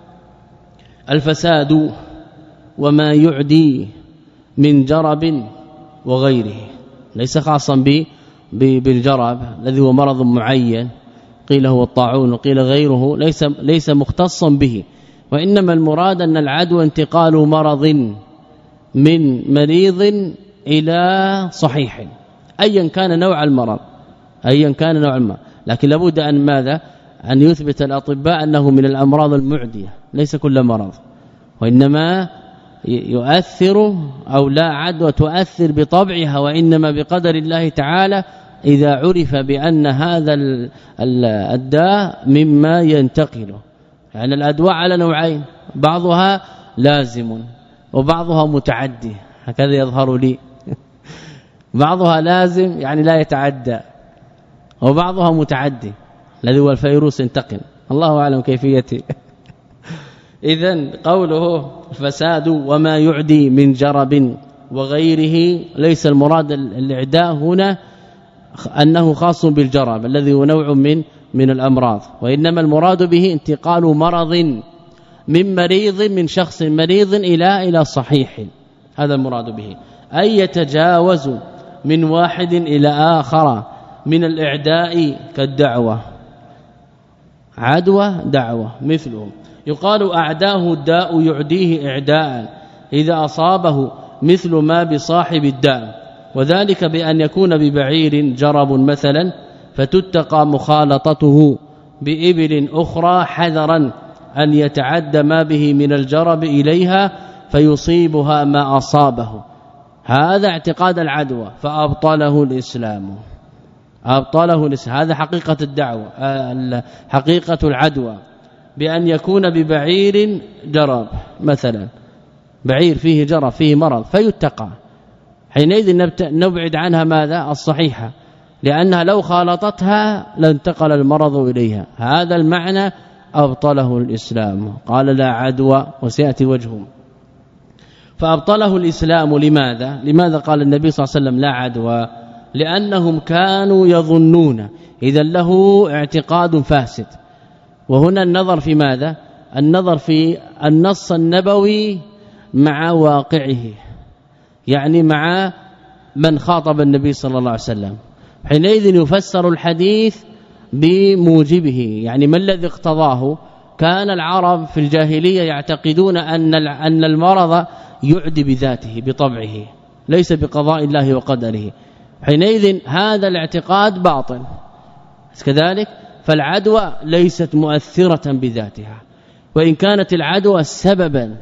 الفساد وما يعدي من جرب وغيره ليس خاصا بالجرب الذي هو مرض معين قيل هو الطاعون وقيل غيره ليس ليس مختصا به. وإنما المراد أن العدوى انتقال مرض من مريض إلى صحيح ايا كان نوع المرض ايا كان نوع المرض. لكن لابد ان ماذا أن يثبت الأطباء أنه من الأمراض المعدية ليس كل مرض وإنما يؤثر أو لا عدوى تؤثر بطبعها وإنما بقدر الله تعالى إذا عرف بأن هذا الداء مما ينتقله. يعني الأدواء على نوعين بعضها لازم وبعضها متعدي هكذا يظهر لي بعضها لازم يعني لا يتعدى وبعضها متعدي الذي هو الفيروس ينتقل الله أعلم كيفيته. إذن قوله فساد وما يعدي من جرب وغيره ليس المراد الإعداء هنا أنه خاص بالجرب الذي هو نوع من من الأمراض وإنما المراد به انتقال مرض من مريض من شخص مريض إلى إلى صحيح هذا المراد به أي يتجاوز من واحد إلى آخر من الإعداء كالدعوة عدوى دعوة مثلهم يقال أعداه الداء يعديه إعداء إذا أصابه مثل ما بصاحب الداء وذلك بأن يكون ببعير جرب مثلا فتتقى مخالطته بإبل أخرى حذرا أن يتعدى ما به من الجرب إليها فيصيبها ما أصابه. هذا اعتقاد العدوى فأبطله الإسلام أبطله الإسلام. هذا حقيقة الدعوة حقيقة العدوى بأن يكون ببعير جرب مثلا بعير فيه جرب فيه مرض فيتقى حينئذ نبعد عنها ماذا الصحيحة لأنها لو خالطتها لانتقل المرض إليها. هذا المعنى أبطله الإسلام قال لا عدوى وسيأتي وجهه. فأبطله الإسلام لماذا لماذا قال النبي صلى الله عليه وسلم لا عدوى لأنهم كانوا يظنون إذا له اعتقاد فاسد. وهنا النظر في ماذا النظر في النص النبوي مع واقعه، يعني مع من خاطب النبي صلى الله عليه وسلم، حينئذ يفسر الحديث بموجبه، يعني ما الذي اقتضاه. كان العرب في الجاهلية يعتقدون أن أن المرض يعدي بذاته بطبعه ليس بقضاء الله وقدره، حينئذ هذا الاعتقاد باطل. كذلك فالعدوى ليست مؤثرة بذاتها، وإن كانت العدوى سببا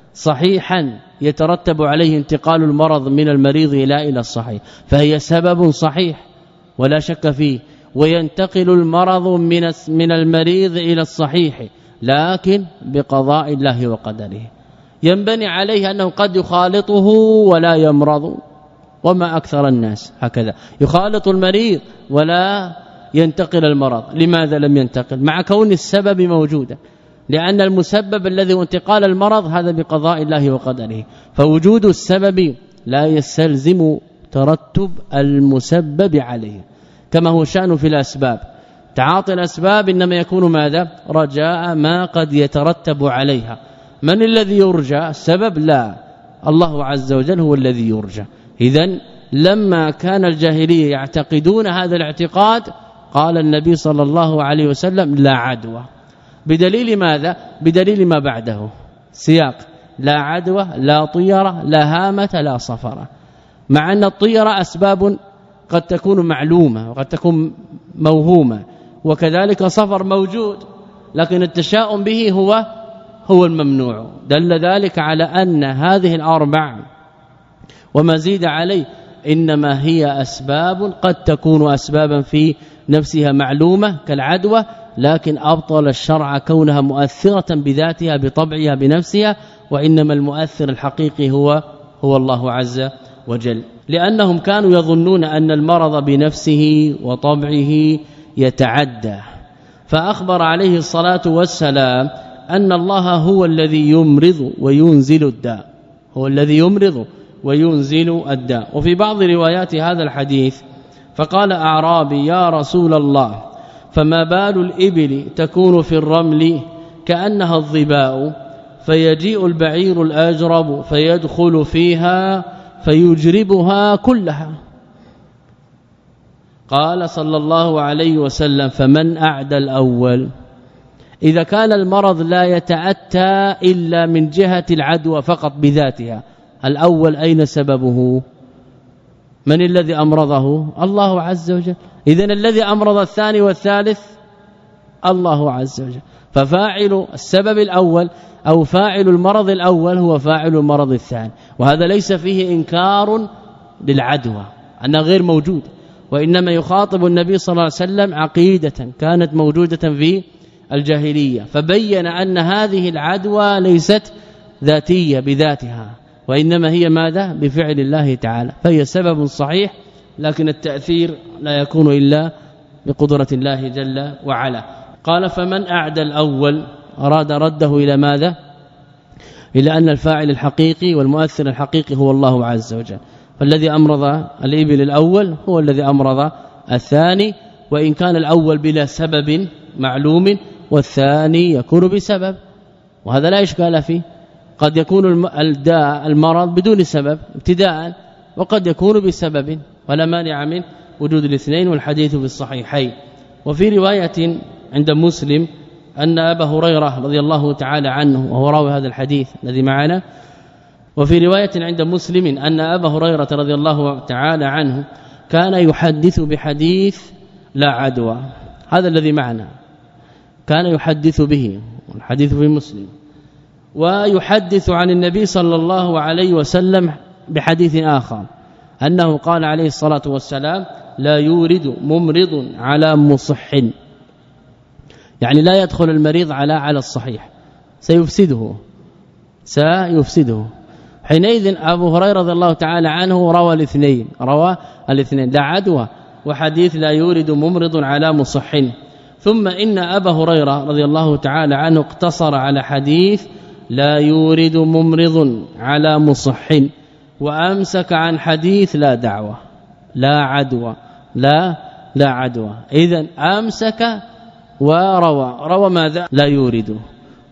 صحيحا يترتب عليه انتقال المرض من المريض إلى إلى الصحيح، فهي سبب صحيح ولا شك فيه، وينتقل المرض من من المريض إلى الصحيح لكن بقضاء الله وقدره. ينبني عليه أنه قد يخالطه ولا يمرض، وما أكثر الناس هكذا يخالط المريض ولا ينتقل المرض. لماذا لم ينتقل؟ مع كون السبب موجودا، لأن المسبب الذي هو انتقال المرض هذا بقضاء الله وقدره، فوجود السبب لا يستلزم ترتب المسبب عليه، كما هو شأنه في الأسباب. تعاطي الأسباب إنما يكون ماذا؟ رجاء ما قد يترتب عليها. من الذي يرجى؟ السبب؟ لا، الله عز وجل هو الذي يرجى. إذن لما كان الجاهلية يعتقدون هذا الاعتقاد قال النبي صلى الله عليه وسلم لا عدوى، بدليل ماذا؟ بدليل ما بعده سياق: لا عدوى، لا طيرة، لا هامة، لا صفرة. مع أن الطيرة أسباب قد تكون معلومة وقد تكون موهومة، وكذلك صفر موجود، لكن التشاؤم به هو هو الممنوع. دل ذلك على أن هذه الأربع وما زيد عليه إنما هي أسباب قد تكون أسبابا في نفسها معلومة كالعدوى، لكن أبطل الشرع كونها مؤثرة بذاتها بطبعها بنفسها، وإنما المؤثر الحقيقي هو هو الله عز وجل، لأنهم كانوا يظنون أن المرض بنفسه وطبعه يتعدى. فأخبر عليه الصلاة والسلام أن الله هو الذي يمرض وينزل الداء، هو الذي يمرض وينزل الداء. وفي بعض روايات هذا الحديث فقال أعرابي: يا رسول الله، فما بال الإبل تكون في الرمل كأنها الظباء، فيجيء البعير الأجرب فيدخل فيها فيجربها كلها. قال صلى الله عليه وسلم: فمن أعدى الأول؟ إذا كان المرض لا يتأتى إلا من جهة العدوى فقط بذاتها، الأول أين سببه؟ من الذي أمرضه؟ الله عز وجل. إذن الذي أمرض الثاني والثالث الله عز وجل، ففاعل السبب الأول أو فاعل المرض الأول هو فاعل المرض الثاني، وهذا ليس فيه إنكار للعدوى أنها غير موجود، وإنما يخاطب النبي صلى الله عليه وسلم عقيدة كانت موجودة في الجاهلية، فبين أن هذه العدوى ليست ذاتية بذاتها، وإنما هي ماذا؟ بفعل الله تعالى، فهي سبب صحيح، لكن التأثير لا يكون إلا بقدرة الله جل وعلا. قال: فمن أعدى الأول؟ أراد رده إلى ماذا؟ إلى أن الفاعل الحقيقي والمؤثر الحقيقي هو الله عز وجل، فالذي أمرض الإبل الأول هو الذي أمرض الثاني، وإن كان الأول بلا سبب معلوم والثاني يكون بسبب، وهذا لا إشكال فيه. قد يكون الداء المرض بدون سبب ابتداء، وقد يكون بسبب، ولا مانع من وجود الاثنين، والحديث في الصحيحين. وفي رواية عند مسلم أن أبا هريرة رضي الله تعالى عنه، وهو راوي هذا الحديث الذي معنا، وفي رواية عند مسلم أن أبا هريرة رضي الله تعالى عنه كان يحدث بحديث لا عدوى، هذا الذي معنا كان يحدث به، الحديث في مسلم، ويحدث عن النبي صلى الله عليه وسلم بحديث آخر أنه قال عليه الصلاة والسلام: لا يورد ممرض على مصح، يعني لا يدخل المريض على على الصحيح، سيفسده سيفسده. حينئذ أبو هريرة رضي الله تعالى عنه روى الاثنين روى الاثنين لا عدوى وحديث لا يورد ممرض على مصح. ثم إن أبا هريرة رضي الله تعالى عنه اقتصر على حديث لا يورد ممرض على مصح، وأمسك عن حديث لا دعوة لا عدوى لا لا عدوى. إذن أمسك وروى روى ماذا؟ لا يورد،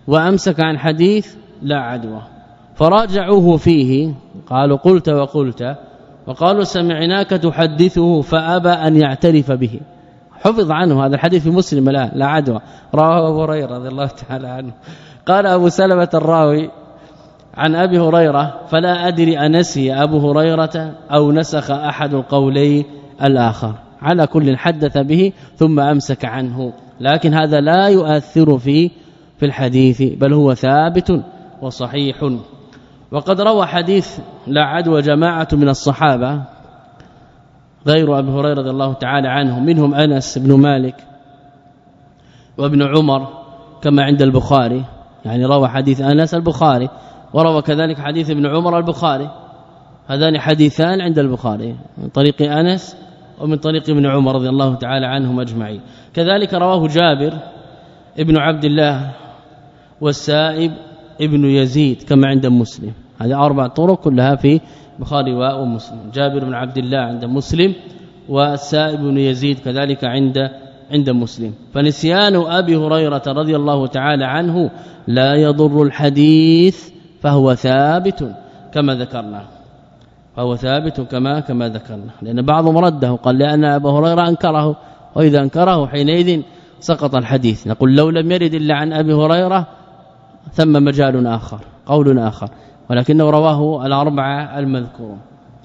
وأمسك عن حديث لا عدوى، فراجعوه فيه قالوا قلت وقلت، وقالوا سمعناك تحدثه فأبى أن يعترف به. حفظ عنه هذا الحديث في مسلم لا لا عدوى، رواه أبو هريرة رضي الله تعالى عنه. قال أبو سلمة الراوي عن أبي هريرة فلا أدري أنسي أبو هريرة أو نسخ أحد القولين الآخر، على كل حدث به ثم أمسك عنه، لكن هذا لا يؤثر في في الحديث بل هو ثابت وصحيح. وقد روى حديث لا عدوى جماعة من الصحابة غير أبي هريرة رضي الله تعالى عنه، منهم أنس بن مالك وابن عمر كما عند البخاري، يعني روى حديث أنس البخاري، وروى كذلك حديث ابن عمر البخاري، هذان حديثان عند البخاري من طريق أنس ومن طريق ابن عمر رضي الله تعالى عنهم اجمعين. كذلك رواه جابر ابن عبد الله والسائب ابن يزيد كما عند مسلم، هذه اربع طرق كلها في البخاري ومسلم، جابر بن عبد الله عند مسلم والسائب بن يزيد كذلك عند عند مسلم. فنسيان ابي هريره رضي الله تعالى عنه لا يضر الحديث فهو ثابت كما ذكرنا، فهو ثابت كما كما ذكرنا، لأن بعضهم رده قال لأن ابا هريره انكره، واذا انكره حينئذ سقط الحديث. نقول لو لم يرد الا عن ابي هريره ثم مجال آخر قول آخر، ولكنه رواه الأربعة المذكورون.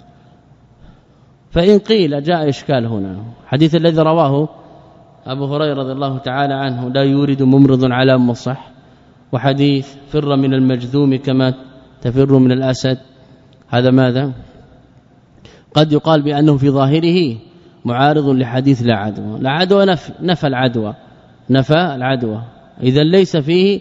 فإن قيل جاء إشكال هنا، حديث الذي رواه أبو هريرة رضي الله تعالى عنه لا يورد ممرض على مصح، وحديث فر من المجذوم كما تفر من الأسد، هذا ماذا؟ قد يقال بأنه في ظاهره معارض لحديث لا عدوى. لا عدوى نفى, نفى العدوى نفى العدوى إذا ليس فيه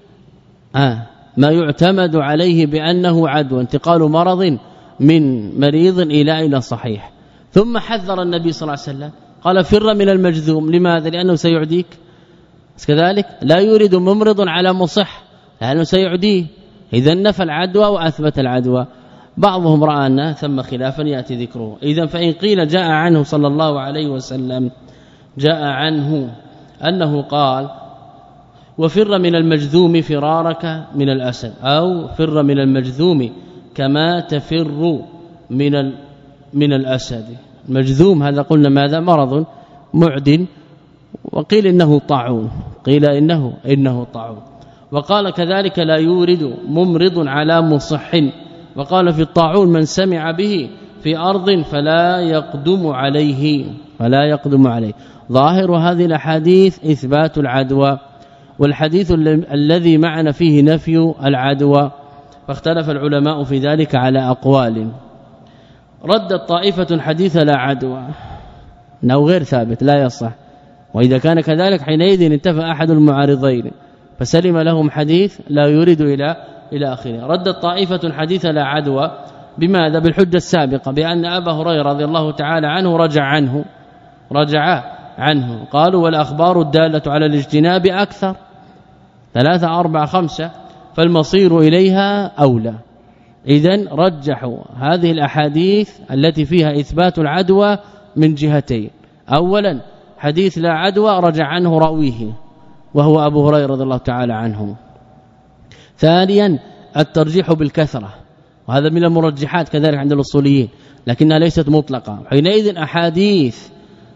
آه ما يعتمد عليه بأنه عدوى، انتقال مرض من مريض إلى إلى صحيح. ثم حذر النبي صلى الله عليه وسلم قال فر من المجذوم، لماذا؟ لأنه سيعديك، كذلك لا يريد ممرض على مصح لأنه سيعديه، إذا نفى العدوى وأثبت العدوى. بعضهم رأى أن ثم خلافا يأتي ذكره. إذا فإن قيل جاء عنه صلى الله عليه وسلم جاء عنه أنه قال وفر من المجذوم فرارك من الأسد، أو فر من المجذوم كما تفر من من الأسد. المجذوم هذا قلنا ماذا؟ مرض معد، وقيل إنه طاعون، قيل إنه إنه طاعون. وقال كذلك لا يورد ممرض على مصح، وقال في الطاعون من سمع به في أرض فلا يقدم عليه فلا يقدم عليه. ظاهر هذه الاحاديث إثبات العدوى، والحديث الذي معنا فيه نفي العدوى، فاختلف العلماء في ذلك على أقوال. ردت طائفة حديث لا عدوى انه غير ثابت لا يصح، وإذا كان كذلك حينئذ انتفى أحد المعارضين فسلم لهم حديث لا يريد إلى إلى آخره. ردت طائفة حديث لا عدوى بماذا؟ بالحجة السابقة بأن أبا هريرة رضي الله تعالى عنه رجع عنه رجع عنه قالوا والأخبار الدالة على الاجتناب أكثر، ثلاثة أربعة خمسة، فالمصير إليها أولى. إذن رجحوا هذه الأحاديث التي فيها إثبات العدوى من جهتين. أولا حديث لا عدوى رجع عنه راويه وهو أبو هريرة رضي الله تعالى عنه. ثانيا الترجيح بالكثرة، وهذا من المرجحات كذلك عند الأصوليين لكنها ليست مطلقة. حينئذ أحاديث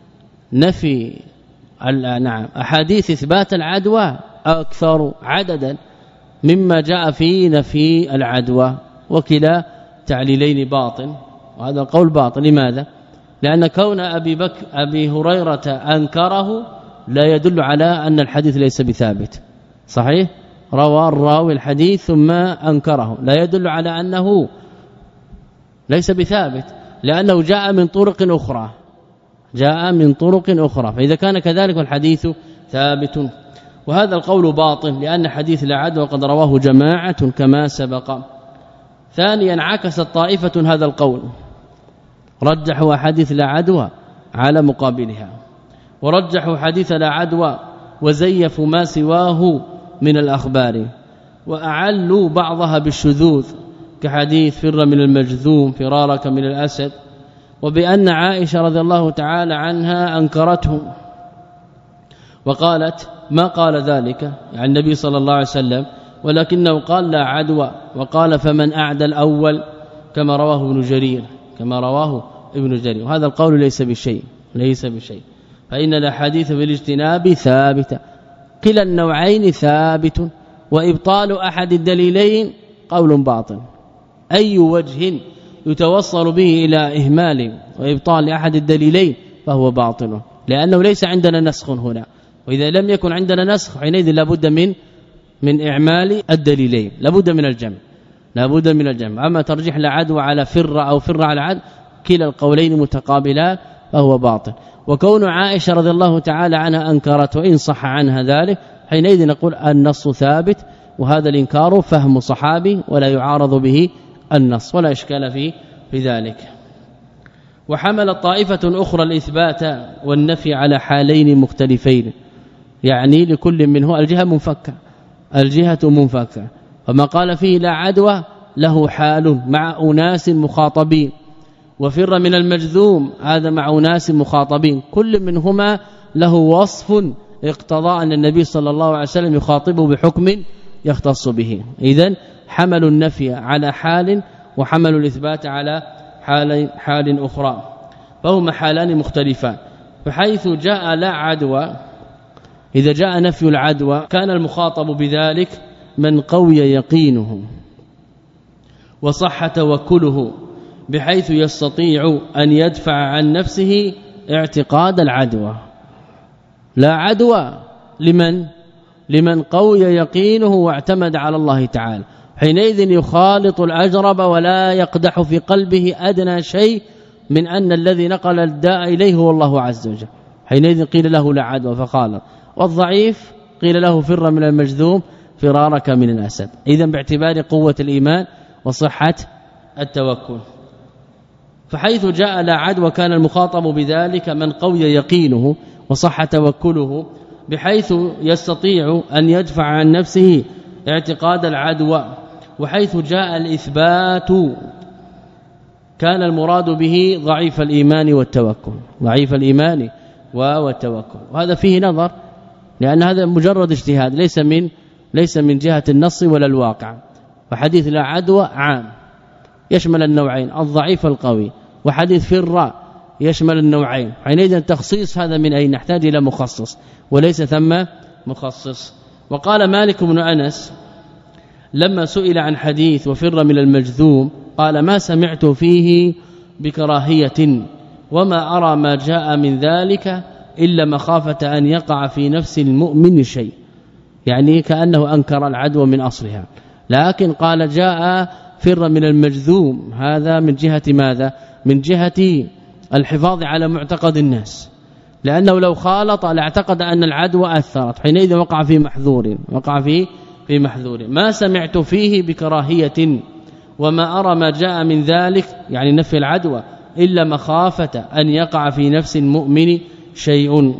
نفي نعم أحاديث إثبات العدوى أكثر عددا مما جاء في نفي العدوى، وكلا تعليلين باطل، وهذا القول باطل. لماذا؟ لأن كون أبي بكر أبي هريرة أنكره لا يدل على أن الحديث ليس بثابت، صحيح؟ روى الراوي الحديث ثم أنكره لا يدل على أنه ليس بثابت، لأنه جاء من طرق أخرى جاء من طرق أخرى فإذا كان كذلك الحديث ثابت. وهذا القول باطل لأن حديث لا عدوى قد رواه جماعة كما سبق. ثانيا عكست طائفة هذا القول، رجحوا حديث لا عدوى على مقابلها، ورجحوا حديث لا عدوى وزيفوا ما سواه من الأخبار، وأعلوا بعضها بالشذوذ كحديث فر من المجذوم فرارك من الأسد، وبأن عائشة رضي الله تعالى عنها أنكرته، وقالت ما قال ذلك يعني النبي صلى الله عليه وسلم ولكنه قال لا عدوى وقال فمن أعدى الأول كما رواه ابن جرير كما رواه ابن جرير وهذا القول ليس بشيء ليس بشيء فإن الاحاديث بالاجتناب ثابته كلا النوعين ثابت وإبطال أحد الدليلين قول باطل أي وجه يتوصل به إلى إهمال وإبطال أحد الدليلين فهو باطل لأنه ليس عندنا نسخ هنا وإذا لم يكن عندنا نسخ حينئذ لابد من من إعمال الدليلين لابد من الجمع لابد من الجمع أما ترجيح لا عدوى على فر أو فر على عد كلا القولين متقابلان فهو باطل وكون عائشة رضي الله تعالى عنها أنكرت وإن صح عنها ذلك حينئذ نقول النص ثابت وهذا الإنكار فهم صحابي ولا يعارض به النص ولا إشكال فيه في ذلك وحمل طائفة أخرى الإثبات والنفي على حالين مختلفين يعني لكل منه الجهة منفكة الجهة منفكة وما قال فيه لا عدوى له حال مع أناس مخاطبين وفر من المجذوم هذا مع أناس مخاطبين كل منهما له وصف اقتضى أن النبي صلى الله عليه وسلم يخاطبه بحكم يختص به إذن حمل النفي على حال وحمل الإثبات على حال حال أخرى فهما حالان مختلفان بحيث جاء لا عدوى إذا جاء نفي العدوى كان المخاطب بذلك من قوي يقينه وصح توكله بحيث يستطيع أن يدفع عن نفسه اعتقاد العدوى لا عدوى لمن لمن قوي يقينه واعتمد على الله تعالى حينئذ يخالط الأجرب ولا يقدح في قلبه أدنى شيء من أن الذي نقل الداء إليه هو الله عز وجل حينئذ قيل له لا عدوى فقال والضعيف قيل له فر من المجذوم فرارك من الأسد إذن باعتبار قوة الإيمان وصحة التوكل فحيث جاء لا عدوى كان المخاطب بذلك من قوي يقينه وصح توكله بحيث يستطيع أن يدفع عن نفسه اعتقاد العدوى وحيث جاء الإثبات كان المراد به ضعيف الإيمان والتوكل ضعيف الإيمان والتوكل وهذا فيه نظر لأن هذا مجرد اجتهاد ليس من ليس من جهة النص ولا الواقع وحديث لا عدوى عام يشمل النوعين الضعيف القوي وحديث فر يشمل النوعين حينئذ التخصيص هذا من أين نحتاج إلى مخصص وليس ثم مخصص وقال مالك بن أنس لما سئل عن حديث وفر من المجذوم قال ما سمعت فيه بكراهية وما أرى ما جاء من ذلك إلا مخافة أن يقع في نفس المؤمن شيء يعني كأنه أنكر العدوى من أصلها لكن قال جاء فر من المجذوم هذا من جهة ماذا من جهة الحفاظ على معتقد الناس لأنه لو خالط لاعتقد أن العدوى أثرت حينئذ وقع في محذور وقع في في محذور ما سمعت فيه بكراهية وما أرى ما جاء من ذلك يعني نفي العدوى إلا مخافة أن يقع في نفس المؤمن شيء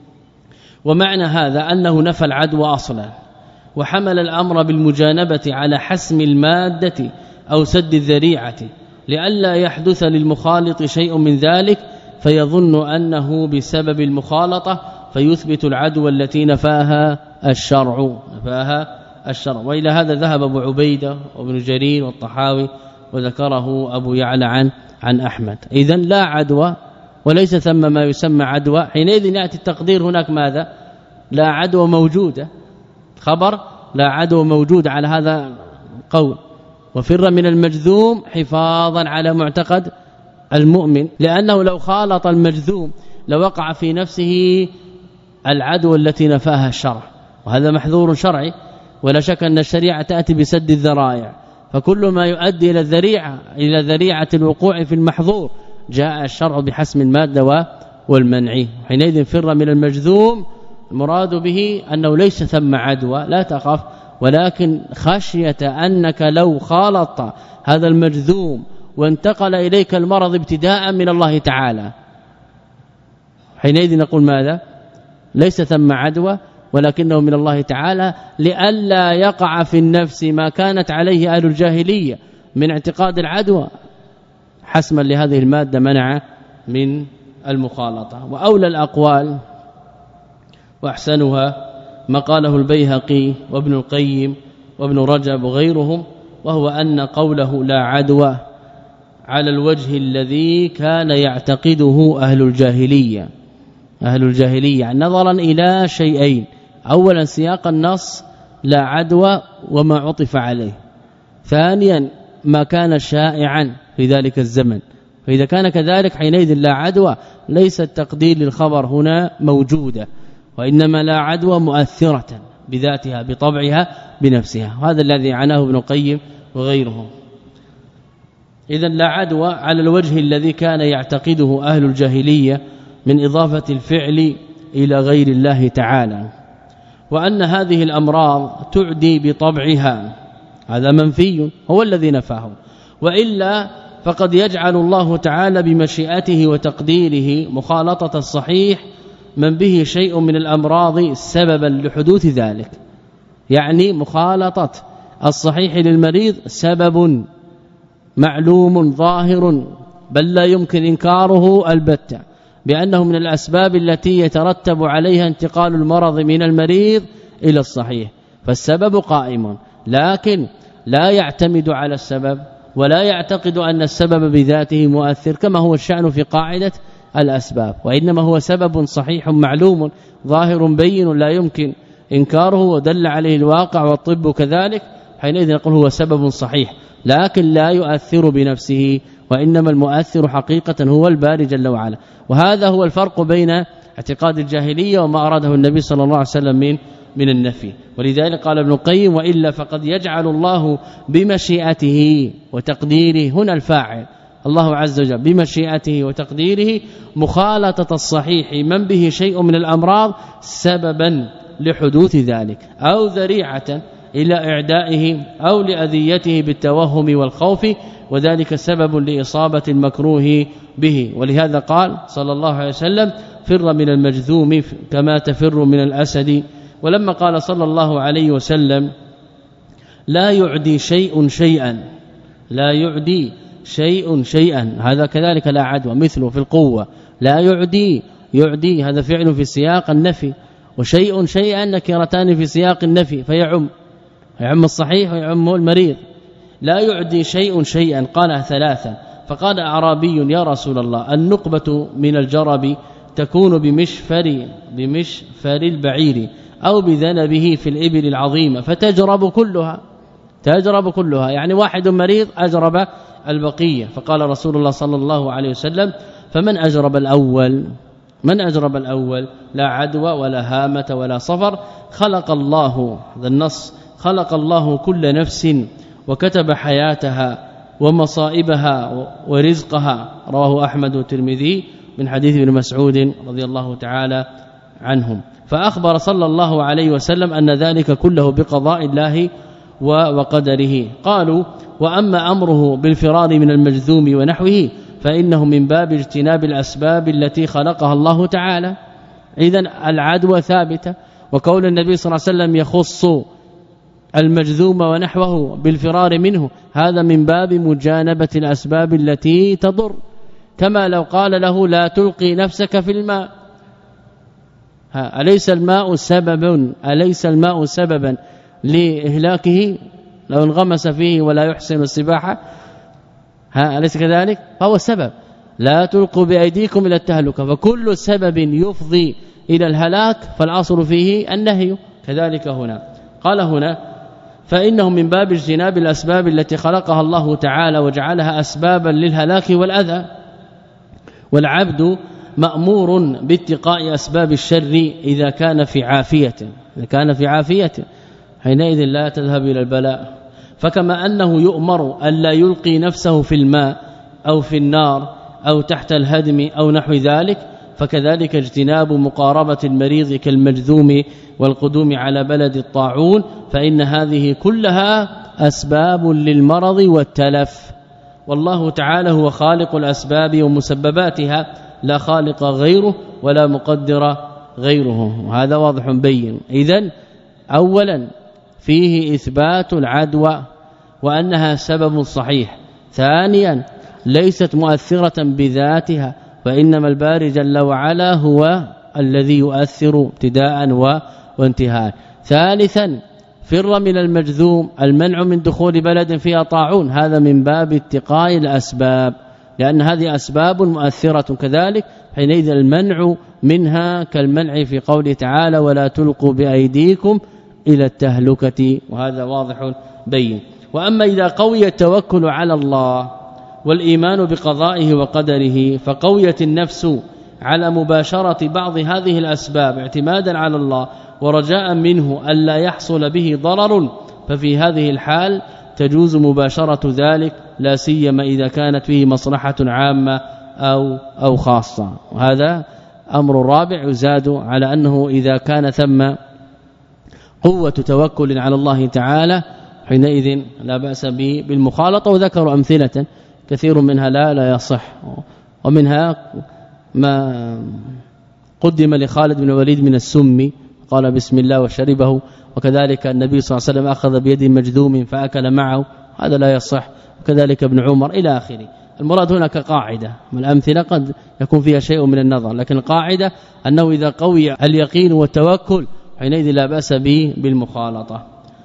ومعنى هذا أنه نفى العدوى أصلا وحمل الأمر بالمجانبة على حسم المادة أو سد الذريعة لئلا يحدث للمخالط شيء من ذلك فيظن أنه بسبب المخالطة فيثبت العدوى التي نفاها الشرع نفاها الشرع وإلى هذا ذهب ابو عبيدة وابن جرير والطحاوي وذكره أبو يعلى عن عن أحمد إذن لا عدوى وليس ثم ما يسمى عدوى حينئذ يأتي التقدير هناك ماذا لا عدوى موجودة خبر لا عدوى موجود على هذا قول وفر من المجذوم حفاظا على معتقد المؤمن لأنه لو خالط المجذوم لوقع في نفسه العدوى التي نفاها الشرع وهذا محذور شرعي ولا شك أن الشريعة تأتي بسد الذرائع فكل ما يؤدي إلى الذريعة إلى ذريعة الوقوع في المحظور جاء الشرع بحسم المادة والمنع حينئذ فر من المجذوم المراد به أنه ليس ثم عدوى لا تخف ولكن خشية أنك لو خالط هذا المجذوم وانتقل إليك المرض ابتداء من الله تعالى حينئذ نقول ماذا ليس ثم عدوى ولكنه من الله تعالى لئلا يقع في النفس ما كانت عليه أهل الجاهلية من اعتقاد العدوى حسما لهذه المادة منع من المخالطة وأولى الأقوال واحسنها ما قاله البيهقي وابن القيم وابن رجب وغيرهم، وهو أن قوله لا عدوى على الوجه الذي كان يعتقده أهل الجاهلية أهل الجاهلية نظرا إلى شيئين: اولا سياق النص لا عدوى وما عطف عليه، ثانيا ما كان شائعا في ذلك الزمن، فإذا كان كذلك حينئذ لا عدوى ليس التقدير للخبر هنا موجودة، وإنما لا عدوى مؤثرة بذاتها بطبعها بنفسها، وهذا الذي عناه ابن القيم وغيرهم. إذا لا عدوى على الوجه الذي كان يعتقده أهل الجاهلية من إضافة الفعل إلى غير الله تعالى، وأن هذه الأمراض تعدي بطبعها، هذا منفي هو الذي نفاه، وإلا فقد يجعل الله تعالى بمشيئته وتقديره مخالطة الصحيح من به شيء من الأمراض سببا لحدوث ذلك، يعني مخالطة الصحيح للمريض سبب معلوم ظاهر بل لا يمكن إنكاره البتة، بأنه من الأسباب التي يترتب عليها انتقال المرض من المريض إلى الصحيح، فالسبب قائم، لكن لا يعتمد على السبب ولا يعتقد أن السبب بذاته مؤثر كما هو الشأن في قاعدة الأسباب، وإنما هو سبب صحيح معلوم ظاهر بين لا يمكن إنكاره ودل عليه الواقع والطب كذلك، حينئذ نقول هو سبب صحيح لكن لا يؤثر بنفسه، وإنما المؤثر حقيقة هو الباري جل وعلا. وهذا هو الفرق بين اعتقاد الجاهلية وما أراده النبي صلى الله عليه وسلم من من النفي. ولذلك قال ابن القيم: وإلا فقد يجعل الله بمشيئته وتقديره، هنا الفاعل الله عز وجل بمشيئته وتقديره مخالطة الصحيح من به شيء من الأمراض سببا لحدوث ذلك، أو ذريعة إلى إعدائه أو لأذيته بالتوهم والخوف، وذلك سبب لإصابة المكروه به. ولهذا قال صلى الله عليه وسلم: فر من المجذوم كما تفر من الأسد. ولما قال صلى الله عليه وسلم: لا يعدي شيء شيئا لا يعدي شيء شيئا، هذا كذلك لا عدوى مثله في القوة، لا يعدي يعدي هذا فعل في سياق النفي، وشيء شيئا نكرتان في سياق النفي، فيعم يعم الصحيح ويعم المريض. لا يعدي شيء شيئا قالها ثلاثا، فقال أعرابي: يا رسول الله النقبة من الجرب تكون بمشفر بمشفر البعير أو بذنبه في الإبل العظيمة فتجرب كلها تجرب كلها يعني واحد مريض أجرب البقية. فقال رسول الله صلى الله عليه وسلم: فمن أجرب الأول من أجرب الأول لا عدوى ولا هامة ولا صفر. خلق الله، هذا النص، خلق الله كل نفس وكتب حياتها ومصائبها ورزقها، رواه أحمد والترمذي من حديث ابن مسعود رضي الله تعالى عنهم. فأخبر صلى الله عليه وسلم أن ذلك كله بقضاء الله وقدره. قالوا: وأما أمره بالفرار من المجذوم ونحوه فإنه من باب اجتناب الأسباب التي خلقها الله تعالى. إذن العدوى ثابتة، وقول النبي صلى الله عليه وسلم يخص المجذوم ونحوه بالفرار منه هذا من باب مجانبة الأسباب التي تضر، كما لو قال له: لا تلقي نفسك في الماء، ها أليس الماء سبب أليس الماء سببا لإهلاكه لو انغمس فيه ولا يحسن السباحة؟ ها أليس كذلك؟ فهو سبب. لا تلقوا بأيديكم إلى التهلكة، فكل سبب يفضي إلى الهلاك فالأصل فيه النهي. كذلك هنا قال هنا: فإنه من باب اجتناب الأسباب التي خلقها الله تعالى وجعلها أسبابا للهلاك والأذى، والعبد مأمور باتقاء أسباب الشر إذا كان في عافية إذا كان في عافية حينئذ لا تذهب إلى البلاء. فكما أنه يؤمر ألا يلقي نفسه في الماء أو في النار أو تحت الهدم أو نحو ذلك، فكذلك اجتناب مقاربة المريض كالمجذوم والقدوم على بلد الطاعون، فإن هذه كلها أسباب للمرض والتلف، والله تعالى هو خالق الأسباب ومسبباتها، لا خالق غيره ولا مقدر غيره، وهذا واضح بين. إذن أولا فيه إثبات العدوى وأنها سبب صحيح، ثانيا ليست مؤثرة بذاتها، وإنما الباري جل وعلا هو الذي يؤثر ابتداء وانتهاء. ثالثا فر من المجذوم، المنع من دخول بلد فيها طاعون، هذا من باب اتقاء الأسباب، لأن هذه أسباب مؤثرة كذلك، حينئذ المنع منها كالمنع في قوله تعالى ولا تلقوا بأيديكم إلى التهلكة، وهذا واضح بين. وأما إذا قوي التوكل على الله والإيمان بقضائه وقدره، فقويت النفس على مباشرة بعض هذه الأسباب اعتمادا على الله ورجاء منه ألا يحصل به ضرر، ففي هذه الحال تجوز مباشرة ذلك، لا سيما إذا كانت فيه مصلحة عامة أو أو خاصة. وهذا أمر رابع يزاد على أنه إذا كان ثم قوة توكل على الله تعالى حينئذ لا بأس به بالمخالطة. وذكروا أمثلة كثير منها لا لا يصح، ومنها ما قدم لخالد بن الوليد من السم قال بسم الله وشربه، وكذلك النبي صلى الله عليه وسلم أخذ بيد مجذوم فأكل معه، هذا لا يصح، وكذلك ابن عمر إلى آخره. المراد هنا كقاعدة، من الأمثلة قد يكون فيها شيء من النظر، لكن القاعدة أنه إذا قوي اليقين والتوكل حينئذ لا بأس به بالمخالطة.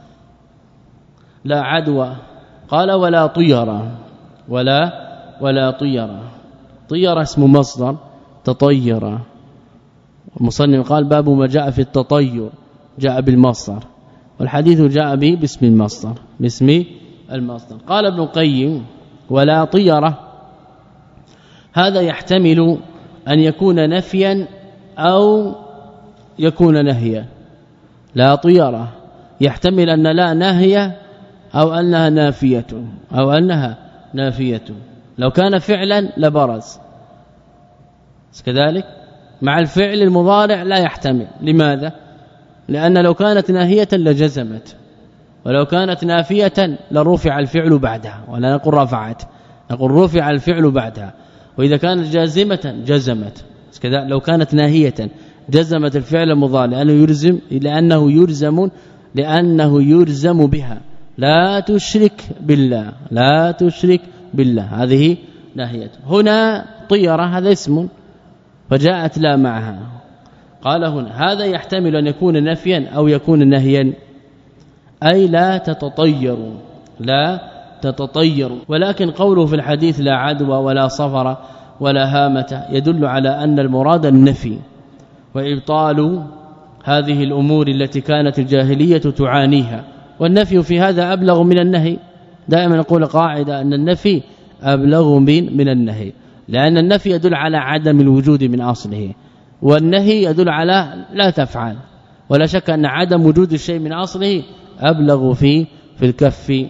لا عدوى، قال ولا طيرة، ولا ولا طيرة. طيرة اسم مصدر تطير، المصنف قال باب ما جاء في التطير جاء بالمصدر، والحديث جاء به باسم المصدر باسم المصدر. قال ابن القيم ولا طيرة هذا يحتمل أن يكون نفيا أو يكون نهيا. لا طيرة يحتمل أن لا نهي أو أنها نافية أو أنها نافية. لو كان فعلا لبرز كذلك، مع الفعل المضارع لا يحتمل. لماذا؟ لأن لو كانت ناهية لجزمت، ولو كانت نافية لرفع الفعل بعدها، ولا نقول رفعت، نقول رفع الفعل بعدها. وإذا كانت جازمة جزمت كذا. لو كانت ناهية جزمت الفعل المضارع لأنه يلزم لأنه يلزم لأنه يلزم بها لا تشرك بالله، لا تشرك بالله، هذه ناهية. هنا طيرة هذا اسم فجاءت لا معها. قال هنا هذا يحتمل أن يكون نفيا أو يكون نهيا، أي لا تتطيروا، لا تتطيروا. ولكن قوله في الحديث لا عدوى ولا صفر ولا هامة يدل على أن المراد النفي وإبطال هذه الأمور التي كانت الجاهلية تعانيها، والنفي في هذا أبلغ من النهي. دائما نقول قاعدة أن النفي أبلغ من من النهي، لأن النفي يدل على عدم الوجود من أصله، والنهي يدل على لا تفعل. ولا شك أن عدم وجود الشيء من أصله أبلغ في في الكف،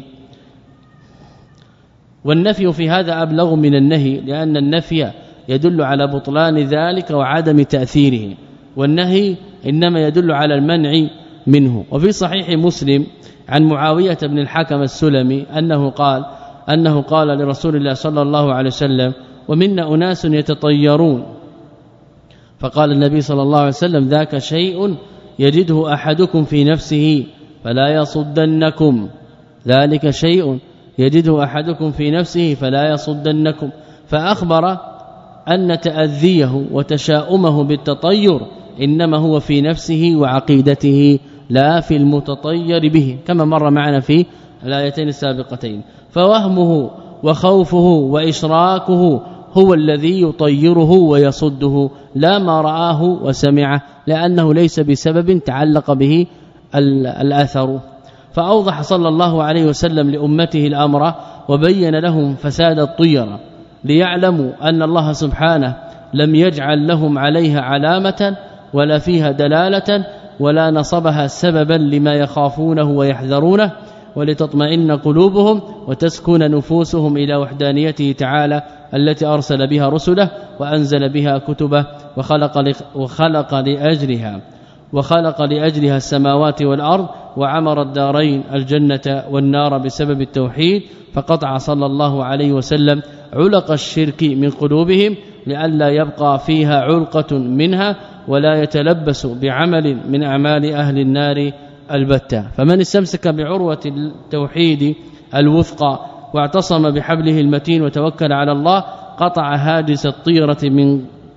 والنفي في هذا أبلغ من النهي، لأن النفي يدل على بطلان ذلك وعدم تأثيره، والنهي إنما يدل على المنع منه. وفي صحيح مسلم عن معاوية بن الحكم السلمي أنه قال أنه قال لرسول الله صلى الله عليه وسلم ومنا أناس يتطيرون، فقال النبي صلى الله عليه وسلم ذاك شيء يجده أحدكم في نفسه فلا يصدنكم، ذلك شيء يجده أحدكم في نفسه فلا يصدنكم. فأخبر أن تأذيه وتشاؤمه بالتطير إنما هو في نفسه وعقيدته لا في المتطير به، كما مر معنا في الآيتين السابقتين. فوهمه وخوفه وإشراكه هو الذي يطيره ويصده، لا ما رآه وسمعه، لأنه ليس بسبب تعلق به الأثر. فأوضح صلى الله عليه وسلم لأمته الأمر وبين لهم فساد الطيرة، ليعلموا أن الله سبحانه لم يجعل لهم عليها علامة ولا فيها دلالة ولا نصبها سببا لما يخافونه ويحذرونه، ولتطمئن قلوبهم وتسكن نفوسهم إلى وحدانيته تعالى التي أرسل بها رسله وأنزل بها كتبه وخلق وخلق لأجلها وخلق لأجلها السماوات والأرض، وعمر الدارين الجنة والنار بسبب التوحيد. فقطع صلى الله عليه وسلم علق الشرك من قلوبهم لئلا يبقى فيها علقة منها ولا يتلبس بعمل من أعمال أهل النار البتة. فمن استمسك بعروة التوحيد الوثقى واعتصم بحبله المتين وتوكل على الله قطع هاجس الطيرة من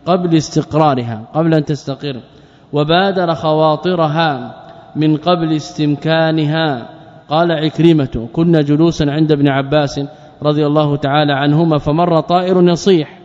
قبل استقرارها قبل أن تستقر، وبادر خواطرها من قبل استمكانها. قال عكرمة: كنا جلوسا عند ابن عباس رضي الله تعالى عنهما فمر طائر يصيح،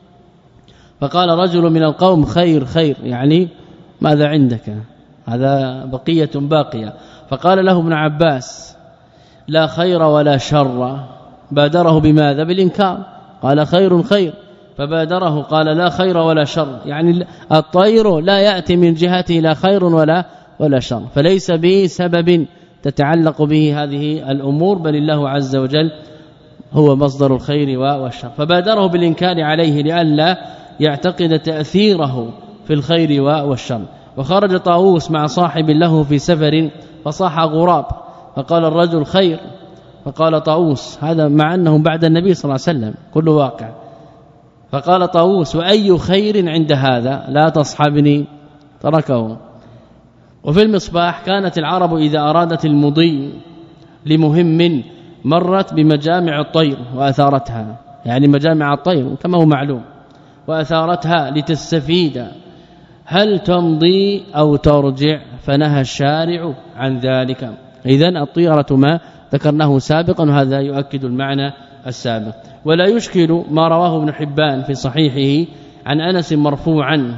فقال رجل من القوم: خير خير، يعني ماذا عندك؟ هذا بقية باقية. فقال له ابن عباس: لا خير ولا شر. بادره بماذا؟ بالإنكار. قال: خير خير، فبادره قال: لا خير ولا شر، يعني الطير لا يأتي من جهته لا خير ولا ولا شر، فليس به سبب تتعلق به هذه الأمور، بل الله عز وجل هو مصدر الخير والشر. فبادره بالإنكار عليه لئلا يعتقد تأثيره في الخير والشر. وخرج طاووس مع صاحب له في سفر فصاح غراب، فقال الرجل: خير. فقال طاووس: هذا مع أنهم بعد النبي صلى الله عليه وسلم كل واقع. فقال طاووس: وأي خير عند هذا؟ لا تصحبني. تركه. وفي المصباح: كانت العرب إذا أرادت المضي لمهم مرت بمجامع الطير وأثارتها، يعني مجامع الطير كما هو معلوم، وأثارتها لتستفيد، هل تمضي أو ترجع؟ فنهى الشارع عن ذلك. إذن الطيرة ما ذكرناه سابقا، وهذا يؤكد المعنى السابق. ولا يشكل ما رواه ابن حبان في صحيحه عن أنس مرفوعا: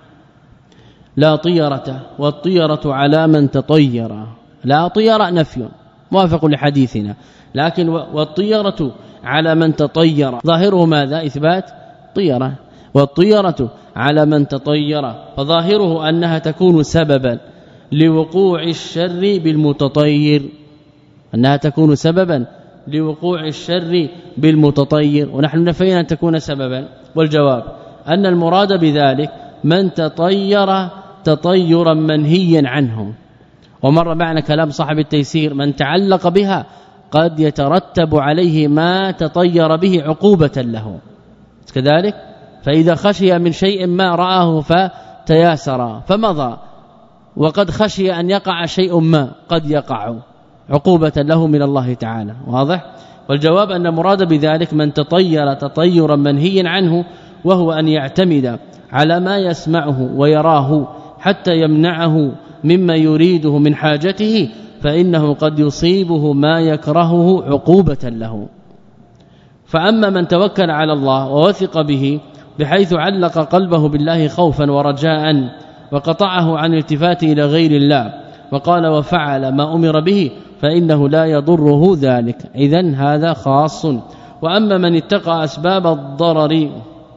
لا طيرة، والطيرة على من تطير. لا طير نفي موافق لحديثنا، لكن والطيرة على من تطير ظاهره ماذا؟ إثبات طيرة. والطيرة على من تطير فظاهره أنها تكون سببا لوقوع الشر بالمتطير، أنها تكون سببا لوقوع الشر بالمتطير، ونحن نفينا أن تكون سببا. والجواب أن المراد بذلك من تطير تطيرا منهيا عنه. ومر معنا كلام صاحب التيسير: من تعلق بها قد يترتب عليه ما تطير به عقوبة له، كذلك. فإذا خشي من شيء ما رآه فتياسر فمضى، وقد خشي أن يقع شيء ما قد يقع عقوبة له من الله تعالى. واضح؟ والجواب أن مراد بذلك من تطير تطيرا منهيا عنه، وهو أن يعتمد على ما يسمعه ويراه حتى يمنعه مما يريده من حاجته، فإنه قد يصيبه ما يكرهه عقوبة له. فأما من توكل على الله ووثق به بحيث علق قلبه بالله خوفا ورجاء، وقطعه عن الالتفات إلى غير الله، وقال وفعل ما أمر به، فإنه لا يضره ذلك. إذن هذا خاص. وأما من اتقى أسباب الضرر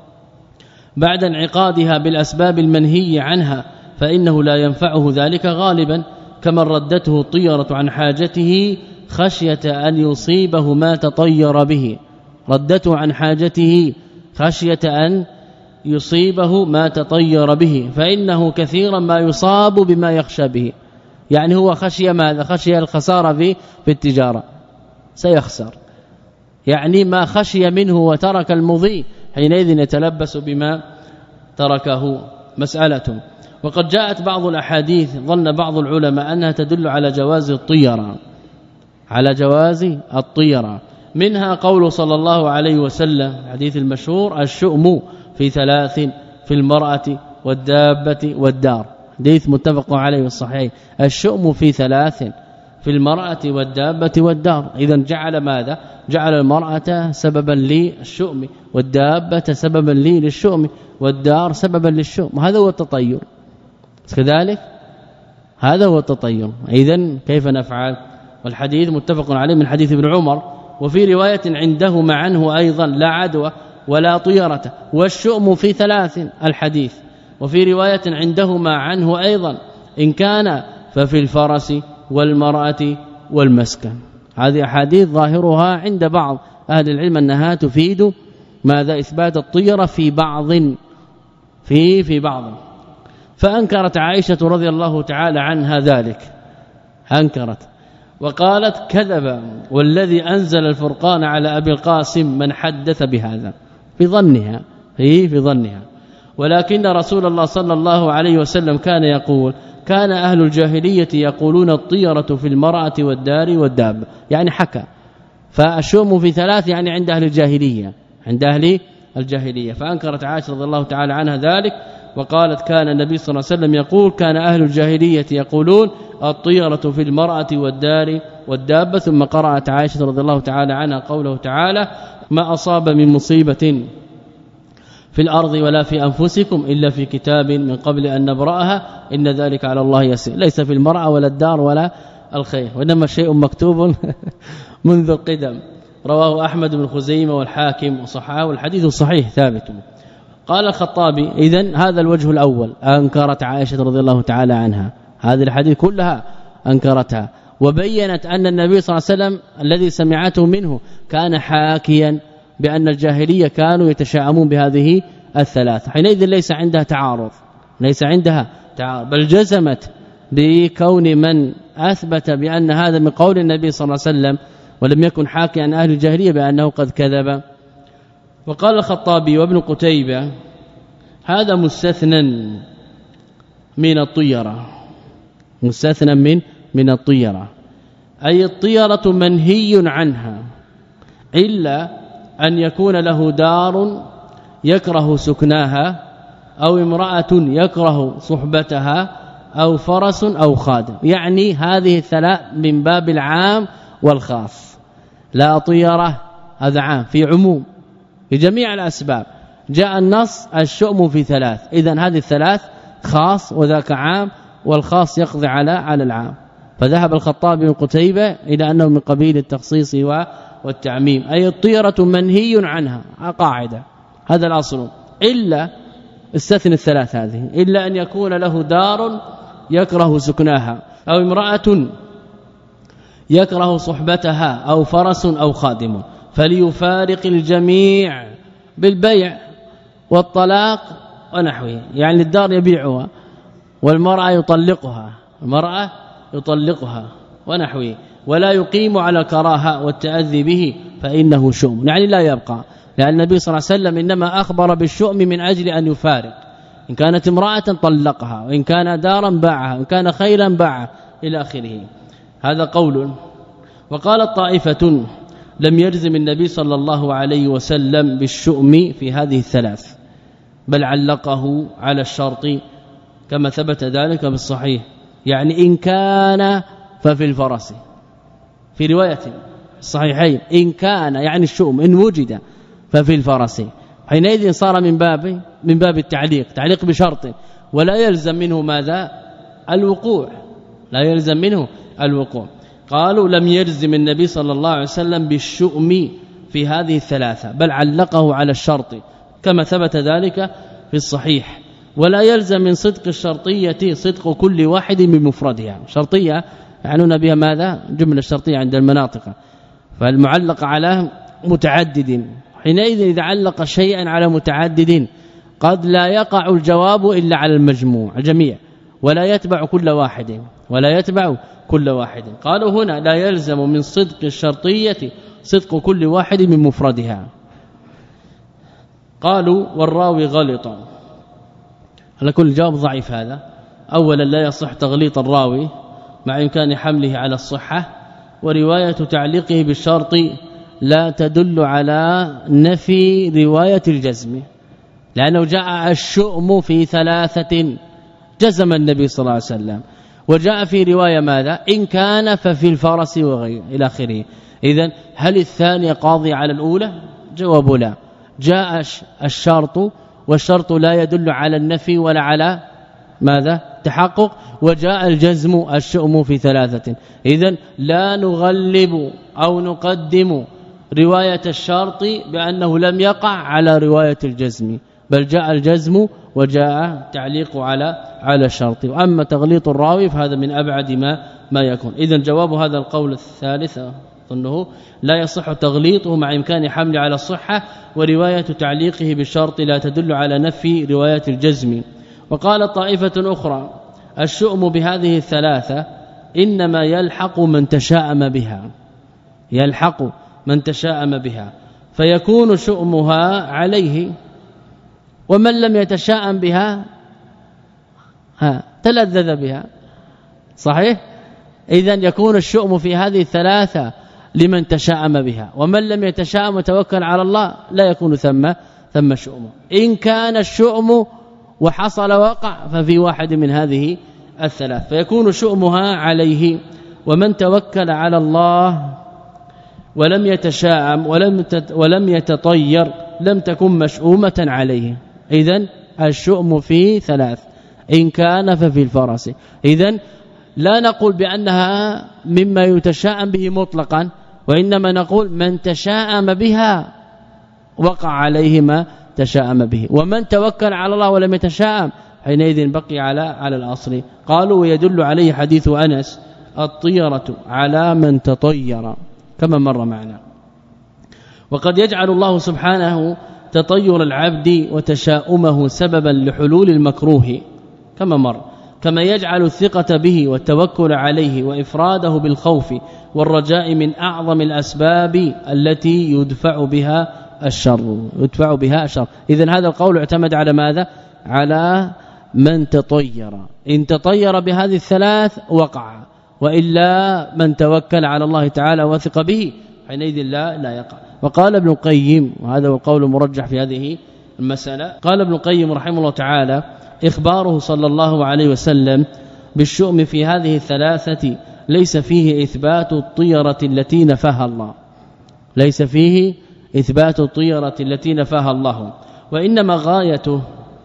بعد انعقادها بالأسباب المنهي عنها، فإنه لا ينفعه ذلك غالبا، كمن ردته الطيرة عن حاجته خشية أن يصيبه ما تطير به، ردته عن حاجته خشية أن يصيبه ما تطير به، فإنه كثيرا ما يصاب بما يخشى به. يعني هو خشي ماذا؟ خشي الخسارة في في التجارة، سيخسر، يعني ما خشي منه وترك المضي حينئذ يتلبس بما تركه. مسألة. وقد جاءت بعض الأحاديث ظن بعض العلماء أنها تدل على جواز الطيرة، على جواز الطيرة، منها قول صلى الله عليه وسلم حديث المشهور: الشؤم في ثلاث، في المرأة والدابة والدار، حديث متفق عليه الصحيح. الشؤم في ثلاث، في المرأة والدابة والدار. إذا جعل ماذا؟ جعل المرأة سببا للشؤم، والدابة سببا لي للشؤم، والدار سببا للشؤم. وهذا هو التطير، كذلك هذا هو التطير. إذا كيف نفعل؟ والحديث متفق عليه من حديث ابن عمر، وفي رواية عندهما عنه أيضا: لا عدوى ولا طيرة، والشؤم في ثلاث الحديث. وفي رواية عندهما عنه أيضا: إن كان ففي الفرس والمرأة والمسكن. هذه أحاديث ظاهرها عند بعض أهل العلم أنها تفيد ماذا؟ إثبات الطيرة في بعض في في بعض. فأنكرت عائشة رضي الله تعالى عنها ذلك، أنكرت وقالت: كذب والذي أنزل الفرقان على أبي القاسم من حدث بهذا، في ظنها هي في ظنها. ولكن رسول الله صلى الله عليه وسلم كان يقول: كان أهل الجاهلية يقولون الطيرة في المرأة والدار والدابة، يعني حكى. فالشؤم في ثلاث يعني عند أهل الجاهلية، عند أهل الجاهلية. فأنكرت عائشة رضي الله تعالى عنها ذلك وقالت كان النبي صلى الله عليه وسلم يقول كان أهل الجاهلية يقولون الطيرة في المرأة والدار والدابة. ثم قرأت عائشة رضي الله تعالى عنها قوله تعالى ما أصاب من مصيبة في الأرض ولا في أنفسكم إلا في كتاب من قبل أن نبرأها إن ذلك على الله يسير. ليس في المرأة ولا الدار ولا الخير وإنما شيء مكتوب منذ القدم. رواه أحمد بن خزيمة والحاكم وصححه والحديث صحيح ثابت. قال الخطابي إذن هذا الوجه الأول أنكرت عائشة رضي الله تعالى عنها هذه الحديث كلها أنكرتها وبينت أن النبي صلى الله عليه وسلم الذي سمعته منه كان حاكيا بأن الجاهلية كانوا يتشاءمون بهذه الثلاث. حينئذ ليس عندها تعارض ليس عندها تعارض بل جزمت بكون من أثبت بأن هذا من قول النبي صلى الله عليه وسلم ولم يكن حاكيا عن أهل الجاهلية بأنه قد كذب. وقال الخطابي وابن قتيبة هذا مستثنى من الطيرة مستثنى من من الطيرة أي الطيرة منهي عنها إلا أن يكون له دار يكره سكناها أو امرأة يكره صحبتها أو فرس أو خادم. يعني هذه الثلاث من باب العام والخاص لا طيرة هذا عام في عموم في جميع الأسباب جاء النص الشؤم في ثلاث إذن هذه الثلاث خاص وذاك عام والخاص يقضي على على العام. فذهب الخطابي بن قتيبة إلى أنه من قبيل التخصيص والتعميم أي الطيرة منهي عنها قاعدة هذا الأصل إلا استثنى الثلاث هذه إلا أن يكون له دار يكره سكناها أو امرأة يكره صحبتها أو فرس أو خادم فليفارق الجميع بالبيع والطلاق ونحوه. يعني الدار يبيعها والمرأة يطلقها المرأة يطلقها ونحوه ولا يقيم على الكراهه والتأذي به فإنه شؤم يعني لا يبقى. لأن النبي صلى الله عليه وسلم إنما أخبر بالشؤم من أجل أن يفارق إن كانت امرأة طلقها وإن كان دارا باعها وإن كان خيلا باعها إلى آخره. هذا قول. وقال طائفة لم يجزم النبي صلى الله عليه وسلم بالشؤم في هذه الثلاث بل علقه على الشرط كما ثبت ذلك بالصحيح. يعني إن كان ففي الفرس في رواية الصحيحين إن كان يعني الشؤم إن وجد ففي الفرس حينئذ صار من باب من باب التعليق تعليق بشرط ولا يلزم منه ماذا الوقوع لا يلزم منه الوقوع. قالوا لم يجزم النبي صلى الله عليه وسلم بالشؤم في هذه الثلاثة بل علقه على الشرط كما ثبت ذلك في الصحيح. ولا يلزم من صدق الشرطية صدق كل واحد من مفردها. شرطية يعنون بها ماذا جملة شرطية عند المناطق فالمعلق على متعدد حينئذ إذا علق شيئا على متعدد قد لا يقع الجواب إلا على المجموع الجميع ولا يتبع كل واحد ولا يتبع كل واحد. قالوا هنا لا يلزم من صدق الشرطية صدق كل واحد من مفردها. قالوا والراوي غلط على كل جواب ضعيف. هذا اولا لا يصح تغليط الراوي مع امكان حمله على الصحة ورواية تعليقه بالشرط لا تدل على نفي رواية الجزم لأنه جاء الشؤم في ثلاثة جزم النبي صلى الله عليه وسلم وجاء في رواية ماذا إن كان ففي الفرس وغيره إلى آخره. إذن هل الثانية قاضي على الأولى جواب لا. جاء الشرط والشرط لا يدل على النفي ولا على ماذا تحقق وجاء الجزم الشؤم في ثلاثة. إذن لا نغلب أو نقدم رواية الشرط بأنه لم يقع على رواية الجزم بل جاء الجزم وجاء تعليق على على الشرط. واما تغليط الراوي فهذا من ابعد ما ما يكون. اذا جواب هذا القول الثالث ظنه لا يصح تغليطه مع امكان حمل على الصحة ورواية تعليقه بالشرط لا تدل على نفي رواية الجزم. وقال طائفة أخرى الشؤم بهذه الثلاثة إنما يلحق من تشاءم بها يلحق من تشاءم بها فيكون شؤمها عليه ومن لم يتشاءم بها ها تلذذ بها صحيح. إذن يكون الشؤم في هذه الثلاثة لمن تشاءم بها ومن لم يتشاءم وتوكل على الله لا يكون ثم ثم شؤم. إن كان الشؤم وحصل وقع ففي واحد من هذه الثلاث فيكون شؤمها عليه. ومن توكل على الله ولم يتشاءم ولم ولم يتطير لم تكن مشؤومة عليه. إذن الشؤم في ثلاث، إن كان ففي الفرس. إذن لا نقول بأنها مما يتشاءم به مطلقا، وإنما نقول من تشاءم بها وقع عليه ما تشاءم به. ومن توكل على الله ولم يتشاءم حينئذ بقي على على الأصل. قالوا ويدل عليه حديث أنس الطيرة على من تطير كما مر معنا. وقد يجعل الله سبحانه تطير العبد وتشاؤمه سببا لحلول المكروه كما مر، كما يجعل الثقة به والتوكل عليه وإفراده بالخوف والرجاء من أعظم الأسباب التي يدفع بها الشر يدفع بها الشر. إذن هذا القول اعتمد على ماذا؟ على من تطير. إن تطير بهذه الثلاث وقع، وإلا من توكل على الله تعالى وثق به حينئذ لا لا يقع. وقال ابن القيم، وهذا هو القول المرجح في هذه المسألة، قال ابن القيم رحمه الله تعالى إخباره صلى الله عليه وسلم بالشؤم في هذه الثلاثة ليس فيه إثبات الطيرة التي نفاها الله، ليس فيه إثبات الطيرة التي نفاها الله، وإنما غايته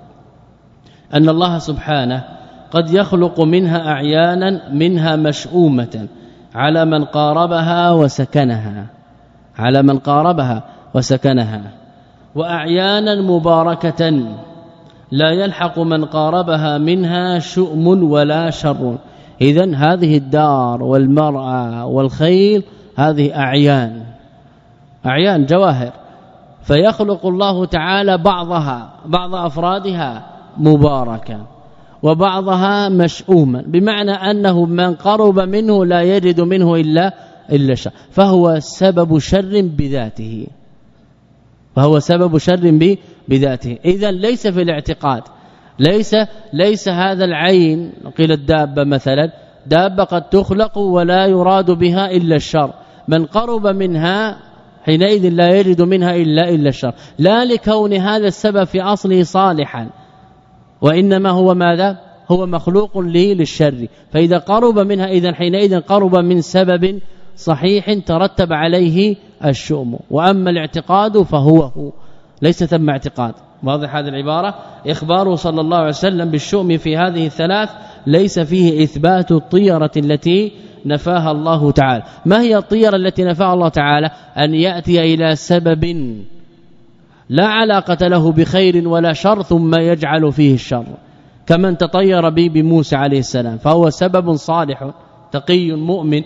أن الله سبحانه قد يخلق منها أعيانا منها مشؤومة على من قاربها وسكنها على من قاربها وسكنها وأعيانا مباركة لا يلحق من قاربها منها شؤم ولا شر. إذن هذه الدار والمرأة والخيل هذه أعيان أعيان جواهر، فيخلق الله تعالى بعضها بعض أفرادها مباركا وبعضها مشؤوما، بمعنى أنه من قرب منه لا يجد منه إلا إلا شر، فهو سبب شر بذاته فهو سبب شر بذاته. إذا ليس في الاعتقاد ليس ليس هذا العين، قيل الدابة مثلا، دابة قد تخلق ولا يراد بها إلا الشر، من قرب منها حينئذ لا يجد منها إلا إلا الشر، لا لكون هذا السبب في أصله صالحا، وإنما هو ماذا؟ هو مخلوق لي للشر، فإذا قرب منها إذن حينئذ قرب من سبب صحيح ترتب عليه الشؤم. وأما الاعتقاد فهو هو ليس ثم اعتقاد. واضح هذه العبارة؟ إخباره صلى الله عليه وسلم بالشؤم في هذه الثلاث ليس فيه إثبات الطيرة التي نفاها الله تعالى. ما هي الطيرة التي نفاها الله تعالى؟ أن يأتي إلى سبب لا علاقة له بخير ولا شر ثم يجعل فيه الشر، كمن تطير به بموسى عليه السلام، فهو سبب صالح تقي مؤمن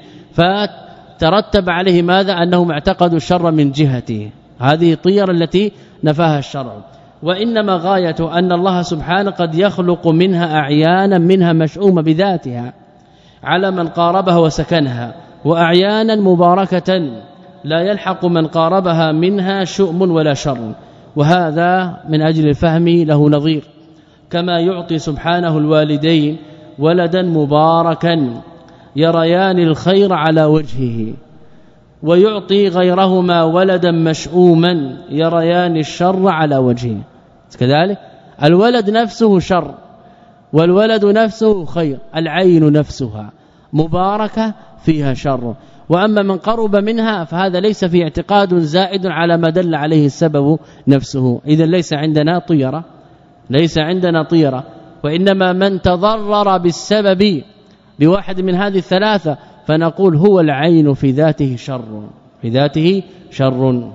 فترتب عليه ماذا؟ أنهم اعتقدوا الشر من جهته، هذه الطيرة التي نفاها الشرع. وإنما غاية أن الله سبحانه قد يخلق منها أعيانا منها مشؤومة بذاتها على من قاربها وسكنها، وأعيانا مباركة لا يلحق من قاربها منها شؤم ولا شر. وهذا من أجل الفهم له نظير، كما يعطي سبحانه الوالدين ولدا مباركا يريان الخير على وجهه، ويعطي غيرهما ولدا مشؤوما يريان الشر على وجهه. كذلك الولد نفسه شر والولد نفسه خير، العين نفسها مباركة فيها شر، وأما من قرب منها فهذا ليس في اعتقاد زائد على ما دل عليه السبب نفسه. إذا ليس عندنا طيرة ليس عندنا طيرة وإنما من تضرر بالسبب بواحد من هذه الثلاثة فنقول هو العين في ذاته شر في ذاته شر.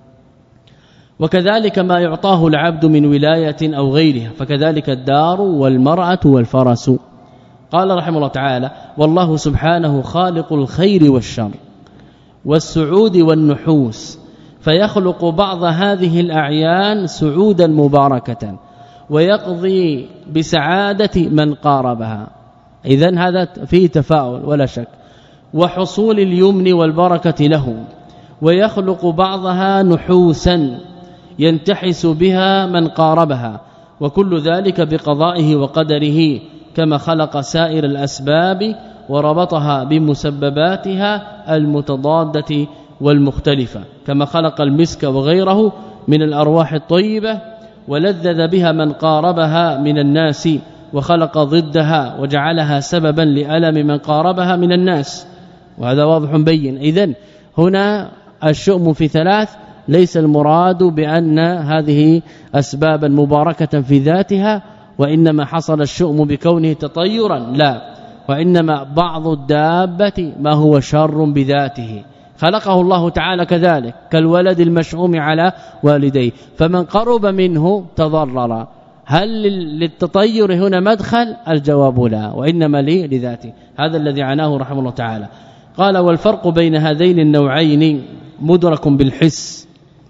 وكذلك ما يعطاه العبد من ولاية أو غيرها، فكذلك الدار والمرأة والفرس. قال رحمه الله تعالى: والله سبحانه خالق الخير والشر والسعود والنحوس، فيخلق بعض هذه الأعيان سعودا مباركة ويقضي بسعادة من قاربها. إذن هذا فيه تفاؤل ولا شك، وحصول اليمن والبركة له، ويخلق بعضها نحوسا ينتحس بها من قاربها، وكل ذلك بقضائه وقدره، كما خلق سائر الأسباب وربطها بمسبباتها المتضادة والمختلفة، كما خلق المسك وغيره من الأرواح الطيبة ولذذ بها من قاربها من الناس وخلق ضدها وجعلها سببا لألم من قاربها من الناس، وهذا واضح بين. إذن هنا الشؤم في ثلاث، ليس المراد بأن هذه أسبابا مباركة في ذاتها وإنما حصل الشؤم بكونه تطيرا، لا، وإنما بعض الدابة ما هو شر بذاته خلقه الله تعالى كذلك كالولد المشؤوم على والديه، فمن قرب منه تضرر. هل للتطير هنا مدخل؟ الجواب لا، وإنما لي لذاته. هذا الذي عناه رحمه الله تعالى. قال والفرق بين هذين النوعين مدرك بالحس،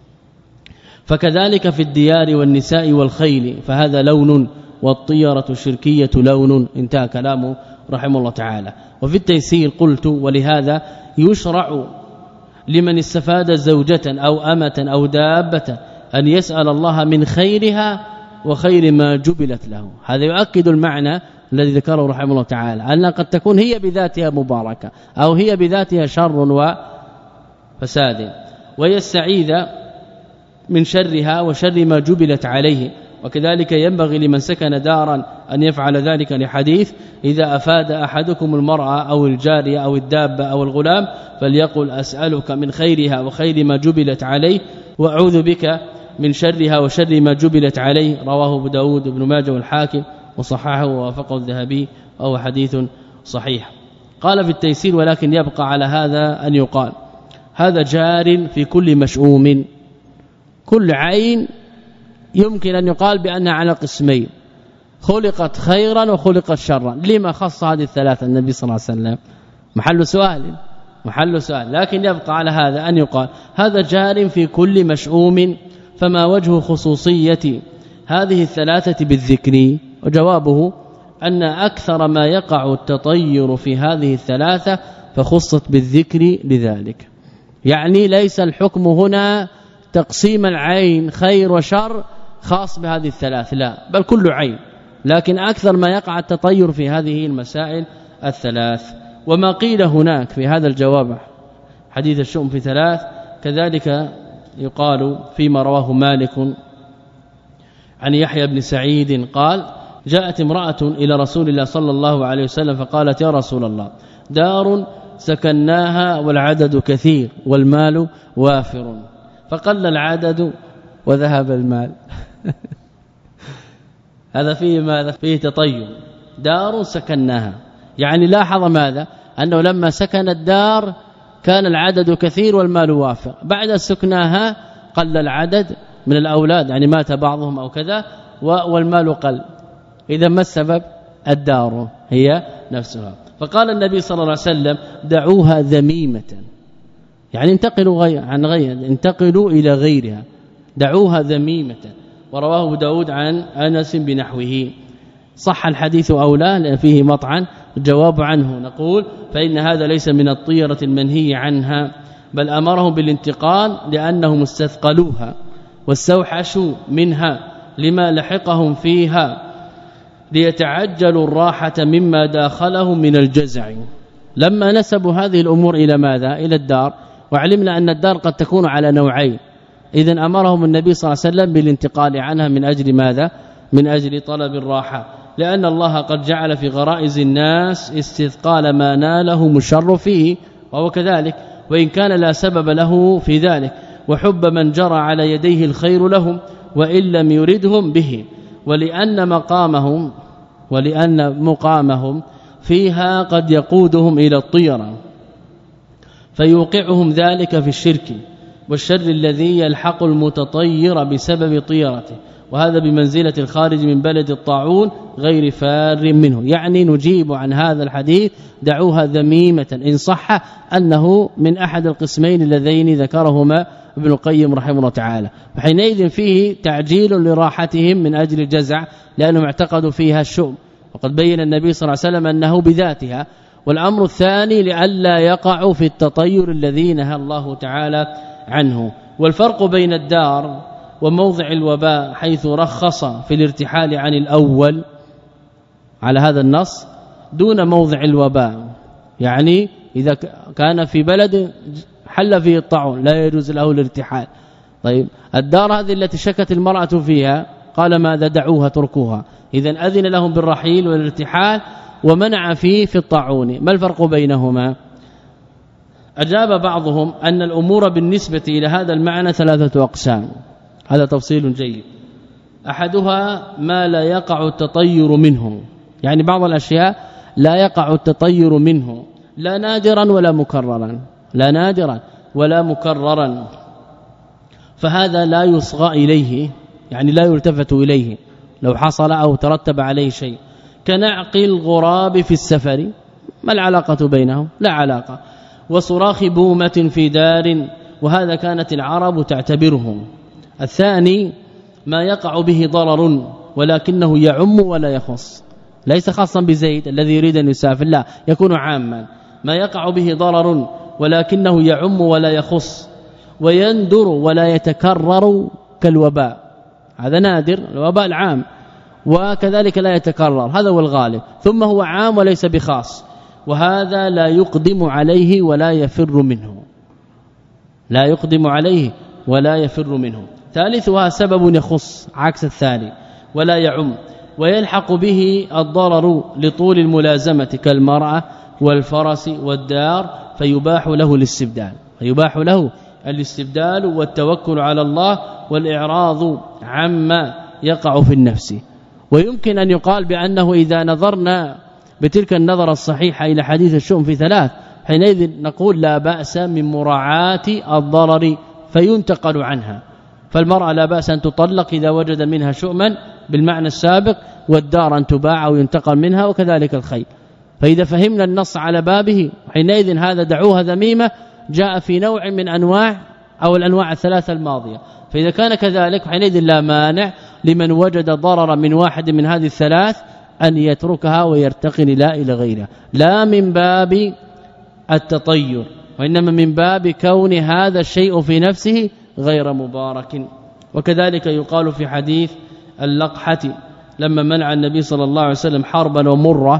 فكذلك في الديار والنساء والخيل، فهذا لون والطيرة الشركية لون. انتهى كلامه رحمه الله تعالى. وفي التيسير قلت ولهذا يشرع لمن استفاد زوجة أو أمة أو دابة أن يسأل الله من خيرها وخير ما جبلت له. هذا يؤكد المعنى الذي ذكره رحمه الله تعالى، أن قد تكون هي بذاتها مباركة أو هي بذاتها شر وفساد، ويستعيذ من شرها وشر ما جبلت عليه. وكذلك ينبغي لمن سكن دارا أن يفعل ذلك لحديث إذا أفاد أحدكم المرأة أو الجارية أو الدابة أو الغلام فليقل أسألك من خيرها وخير ما جبلت عليه وأعوذ بك من شرها وشر ما جبلت عليه. رواه ابو داود بن ماجه والحاكم وصححه ووافقه الذهبي وهو حديث صحيح. قال في التيسير ولكن يبقى على هذا أن يقال هذا جار في كل مشؤوم، كل عين يمكن أن يقال بأنها على قسمين، خلقت خيرا وخلقت شرا. لما خص هذه الثلاثة النبي صلى الله عليه وسلم؟ محل سؤال محل سؤال لكن يبقى على هذا أن يقال هذا جار في كل مشؤوم، فما وجه خصوصية هذه الثلاثة بالذكر؟ وجوابه أن أكثر ما يقع التطير في هذه الثلاثة فخصت بالذكر لذلك. يعني ليس الحكم هنا تقسيم العين خير وشر خاص بهذه الثلاث، لا، بل كل عين، لكن أكثر ما يقع التطير في هذه المسائل الثلاث. وما قيل هناك في هذا الجواب حديث الشؤم في ثلاث كذلك يقال فيما رواه مالك عن يحيى بن سعيد قال جاءت امرأة إلى رسول الله صلى الله عليه وسلم فقالت يا رسول الله دار سكناها والعدد كثير والمال وافر، فقل العدد وذهب المال. هذا فيه ماذا؟ فيه تطير. دار سكناها، يعني لاحظ ماذا؟ أنه لما سكن الدار كان العدد كثير والمال وافر، بعد سكناها قل العدد من الأولاد، يعني مات بعضهم أو كذا والمال قل. إذا ما السبب؟ الدار هي نفسها. فقال النبي صلى الله عليه وسلم دعوها ذميمة، يعني انتقلوا غير عن غير انتقلوا إلى غيرها، دعوها ذميمة. ورواه ابو داود عن أنس بنحوه. صح الحديث أو لا؟ لأن فيه مطعن. الجواب عنه نقول فإن هذا ليس من الطيرة المنهي عنها، بل أمرهم بالانتقال لأنهم استثقلوها واستوحشوا منها لما لحقهم فيها ليتعجلوا الراحة مما داخلهم من الجزع. لما نسبوا هذه الأمور إلى ماذا؟ إلى الدار، وعلمنا أن الدار قد تكون على نوعين، إذن أمرهم النبي صلى الله عليه وسلم بالانتقال عنها من أجل ماذا؟ من أجل طلب الراحة، لأن الله قد جعل في غرائز الناس استثقال ما نالهم الشر فيه، وهو كذلك وإن كان لا سبب له في ذلك، وحب من جرى على يديه الخير لهم وإن لم يردهم به، ولأن مقامهم ولأن مقامهم فيها قد يقودهم إلى الطيرة فيوقعهم ذلك في الشرك والشر الذي يلحق المتطير بسبب طيرته، وهذا بمنزلة الخارج من بلد الطاعون غير فار منه. يعني نجيب عن هذا الحديث دعوها ذميمة إن صح أنه من أحد القسمين اللذين ذكرهما ابن القيم رحمه الله تعالى، وحينئذ فيه تعجيل لراحتهم من أجل الجزع لأنهم اعتقدوا فيها الشؤم، وقد بين النبي صلى الله عليه وسلم أنه بذاتها. والأمر الثاني لئلا يقعوا في التطير الذي نهى الله تعالى عنه. والفرق بين الدار وموضع الوباء حيث رخص في الارتحال عن الأول على هذا النص دون موضع الوباء، يعني إذا كان في بلد حل فيه الطاعون لا يجوز له الارتحال، طيب الدار هذه التي شكت المرأة فيها قال ماذا دعوها تركوها، إذا أذن لهم بالرحيل والارتحال ومنع فيه في الطاعون. ما الفرق بينهما؟ أجاب بعضهم أن الأمور بالنسبة إلى هذا المعنى ثلاثة أقسام، هذا تفصيل جيد. أحدها ما لا يقع التطير منه، يعني بعض الأشياء لا يقع التطير منه لا نادرا ولا مكررا، لا نادرا ولا مكررا، فهذا لا يصغى إليه، يعني لا يلتفت إليه لو حصل أو ترتب عليه شيء، كنعق الغراب في السفر، ما العلاقة بينهم؟ لا علاقة. وصراخ بومة في دار، وهذا كانت العرب تعتبره. الثاني ما يقع به ضرر ولكنه يعم ولا يخص، ليس خاصا بزيد الذي يريد أن يسافر، لا يكون عاما. ما يقع به ضرر ولكنه يعم ولا يخص، ويندر ولا يتكرر كالوباء، هذا نادر، الوباء العام، وكذلك لا يتكرر، هذا هو الغالب. ثم هو عام وليس بخاص، وهذا لا يقدم عليه ولا يفر منه، لا يقدم عليه ولا يفر منه. ثالثها سبب يخص عكس الثاني ولا يعم، ويلحق به الضرر لطول الملازمة كالمرأة والفرس والدار، فيباح له الاستبدال، فيباح له الاستبدال والتوكل على الله والإعراض عما يقع في النفس. ويمكن أن يقال بأنه إذا نظرنا بتلك النظرة الصحيحة إلى حديث الشؤم في ثلاث، حينئذ نقول لا بأس من مراعاة الضرر فينتقل عنها. فالمرأة لا بأس أن تطلق إذا وجد منها شؤما بالمعنى السابق، والدار أن تباع وينتقل منها، وكذلك الخيل. فإذا فهمنا النص على بابه حينئذ هذا دعوها ذميمة جاء في نوع من أنواع أو الأنواع الثلاثة الماضية. فإذا كان كذلك حينئذ لا مانع لمن وجد ضرر من واحد من هذه الثلاث أن يتركها ويرتقي لا إلى غيرها، لا من باب التطير، وإنما من باب كون هذا الشيء في نفسه غير مبارك. وكذلك يقال في حديث اللقحة لما منع النبي صلى الله عليه وسلم حربا ومرة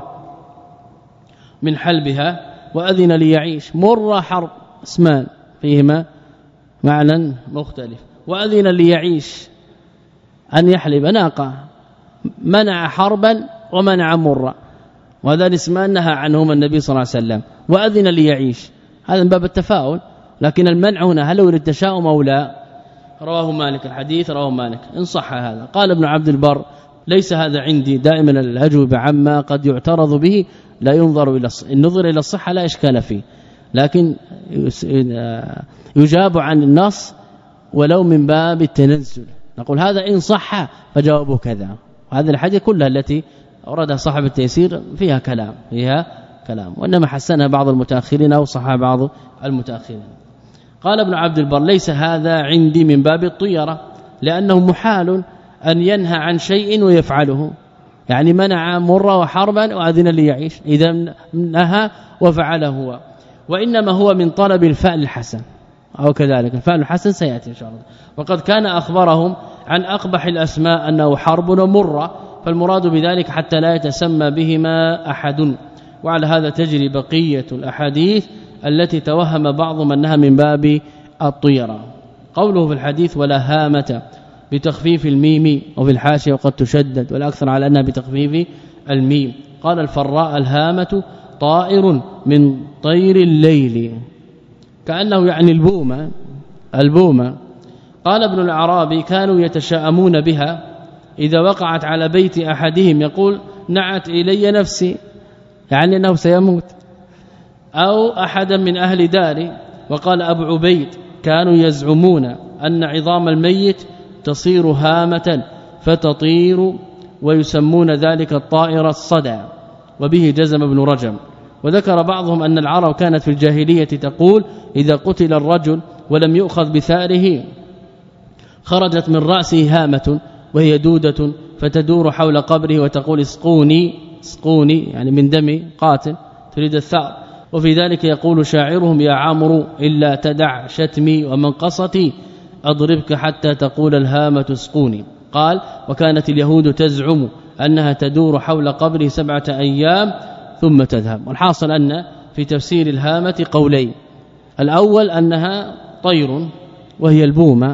من حلبها وأذن ليعيش. مرة حرب اسمان فيهما معنى مختلف، وأذن ليعيش أن يحلب ناقة، منع حربا ومنع مرة، وهذا الاسمان نهى عنهما النبي صلى الله عليه وسلم، وأذن ليعيش، هذا من باب التفاؤل. لكن المنع هنا هل هو للتشاؤم أو لا؟ رواه مالك، الحديث رواه مالك إن صح هذا. قال ابن عبد البر ليس هذا عندي، دائما الأجوبة عما قد يعترض به لا ينظر إلى النظر إلى الصحة لا إشكال فيه، لكن يجاب عن النص ولو من باب التنزل، نقول هذا إن صح فجوابه كذا. وهذه الحديث كلها التي أوردها صاحب التيسير فيها كلام، فيها كلام، وإنما حسنها بعض المتأخرين أو صحها بعض المتأخرين. قال ابن عبد البر ليس هذا عندي من باب الطيرة، لأنه محال أن ينهى عن شيء ويفعله، يعني منع مرة وحربا وأذن ليعيش، إذا نهى وفعله هو، وإنما هو من طلب الفعل الحسن أو كذلك الفعل الحسن سيأتي إن شاء الله. وقد كان أخبرهم عن أقبح الأسماء أنه حرب ومرة، فالمراد بذلك حتى لا يتسمى بهما أحد. وعلى هذا تجري بقية الأحاديث التي توهم بعض منها من باب الطيرة. قوله في الحديث ولا هامة بتخفيف الميم، وفي الحاشية وقد تشدد، والأكثر على أنها بتخفيف الميم. قال الفراء الهامة طائر من طير الليل، كأنه يعني البومة البومة. قال ابن العرابي كانوا يتشاءمون بها إذا وقعت على بيت أحدهم، يقول نعت إلي نفسي، يعني أنه سيموت، أو أحدا من أهل داري. وقال أبو عبيد كانوا يزعمون أن عظام الميت تصير هامة فتطير، ويسمون ذلك الطائر الصدى، وبه جزم ابن رجب. وذكر بعضهم أن العرب كانت في الجاهلية تقول إذا قتل الرجل ولم يؤخذ بثاره خرجت من رأسه هامة وهي دودة فتدور حول قبره وتقول اسقوني اسقوني، يعني من دم قاتل تريد الثار. وفي ذلك يقول شاعرهم يا عمرو إلا تدع شتمي ومنقصتي أضربك حتى تقول الهامة اسقوني. قال وكانت اليهود تزعم أنها تدور حول قبره سبعة أيام ثم تذهب. والحاصل أن في تفسير الهامة قولين، الأول أنها طير وهي البومة،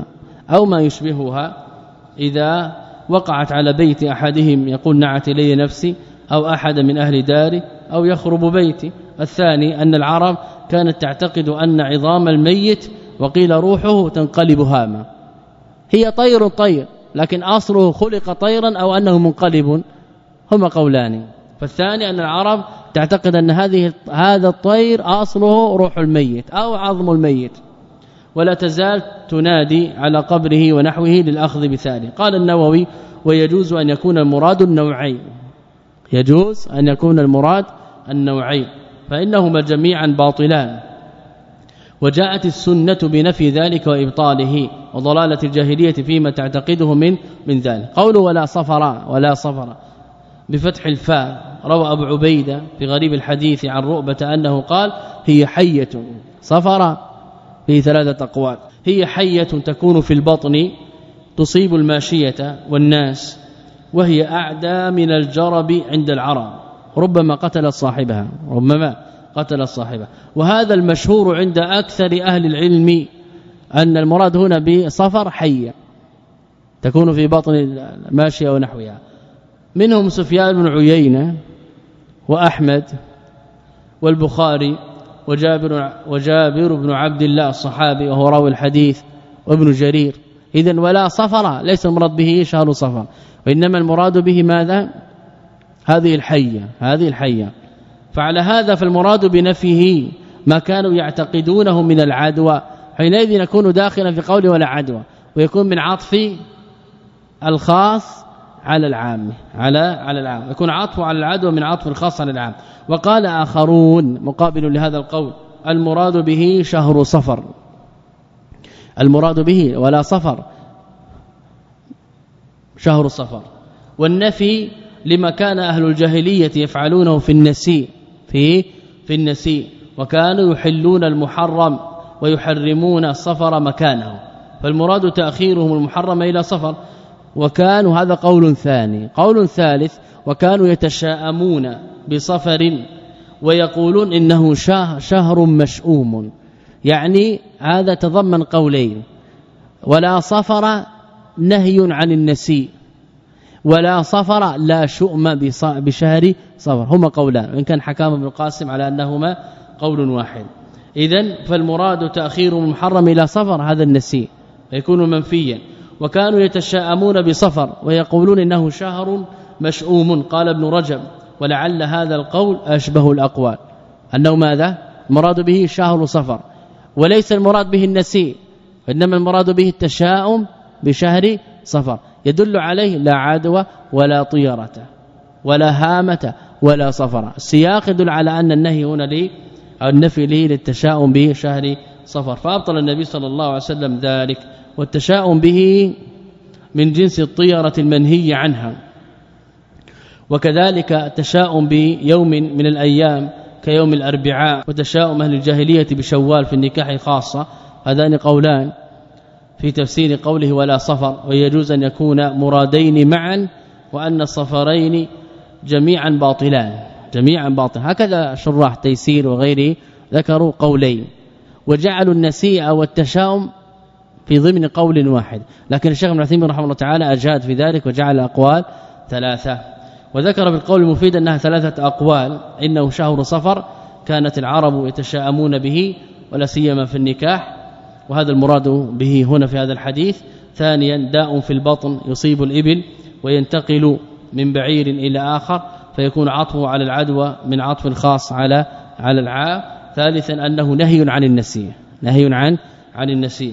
أو ما يشبهها إذا وقعت على بيت أحدهم يقول نعت إلي نفسي أو أحد من أهل داري أو يخرب بيتي. الثاني أن العرب كانت تعتقد أن عظام الميت وقيل روحه تنقلب هاما، هي طير طير لكن أصله خلق طيرا أو أنه منقلب، هما قولان. فالثاني أن العرب تعتقد أن هذه هذا الطير أصله روح الميت أو عظم الميت، ولا تزال تنادي على قبره ونحوه للأخذ بثاني. قال النووي ويجوز أن يكون المراد النوعين، يجوز أن يكون المراد النوعين فإنهما جميعا باطلان، وجاءت السنة بنفي ذلك وإبطاله وضلالة الجاهلية فيما تعتقده من من ذلك. قوله ولا صفر ولا صفر بفتح الفاء، روى أبو عبيدة في غريب الحديث عن رؤبة أنه قال هي حية صفر في ثلاثة أقوال، هي حية تكون في البطن تصيب الماشية والناس وهي أعدى من الجرب عند العرب، ربما قتل صاحبها ربما قتل صاحبه. وهذا المشهور عند أكثر أهل العلم أن المراد هنا بصفر حية تكون في بطن الماشية ونحوها، منهم سفيان بن عيينة وأحمد والبخاري وجابر وجابر بن عبد الله الصحابي وهو راوي الحديث وابن جرير. إذن ولا صفر ليس المراد به شهر صفر، وإنما المراد به ماذا؟ هذه الحية هذه الحية. فعلى هذا فالمراد بنفيه ما كانوا يعتقدونه من العدوى، حينئذ يكون داخلا في قول ولا عدوى، ويكون من عطف الخاص على العام على على العام، يكون عطفه على العدوى من عطف الخاص على العام. وقال آخرون مقابل لهذا القول المراد به شهر صفر، المراد به ولا صفر شهر صفر. والنفي لما كان أهل الجاهلية يفعلونه في النسيء في في النسيء، وكانوا يحلون المحرم ويحرمون الصفر مكانه، فالمراد تأخيرهم المحرم إلى صفر. وكانوا هذا قول ثاني. قول ثالث وكانوا يتشاءمون بصفر ويقولون إنه شهر مشؤوم، يعني هذا تضمن قولين، ولا صفر نهي عن النسيء، ولا صفر لا شؤم بشهر صفر، هما قولان، وإن كان حكام ابن القاسم على أنهما قول واحد. إذن فالمراد تأخير المحرم إلى صفر هذا النسيء فيكون منفيا. وكانوا يتشاءمون بصفر ويقولون إنه شهر مشؤوم. قال ابن رجب ولعل هذا القول أشبه الأقوال، أنه ماذا؟ المراد به شهر صفر، وليس المراد به النسيء، إنما المراد به التشاؤم بشهر صفر، يدل عليه لا عدوى ولا طيرة ولا هامة ولا صفر. السياق يدل على أن النهي هنا لي أو النفي لي للتشاؤم بشهر صفر، فأبطل النبي صلى الله عليه وسلم ذلك. والتشاؤم به من جنس الطيرة المنهي عنها، وكذلك التشاؤم بيوم من الأيام كيوم الأربعاء، وتشاؤم أهل الجاهلية بشوال في النكاح خاصة. هذان قولان في تفسير قوله ولا صفر، ويجوز أن يكون مرادين معا، وأن الصفرين جميعا باطلان جميعا باطل. هكذا شراح تيسير وغيره ذكروا قولين، وجعلوا النسيء والتشاؤم في ضمن قول واحد، لكن الشيخ ابن عثيمين رحمه الله تعالى أجاد في ذلك وجعل أقوال ثلاثة، وذكر بالقول المفيد أنها ثلاثة أقوال. إنه شهر صفر كانت العرب يتشاءمون به ولا سيما في النكاح، وهذا المراد به هنا في هذا الحديث. ثانيا داء في البطن يصيب الإبل وينتقل من بعير إلى آخر، فيكون عطفه على العدوى من عطف الخاص على على العام. ثالثا أنه نهي عن النسيء نهي عن عن النسيء.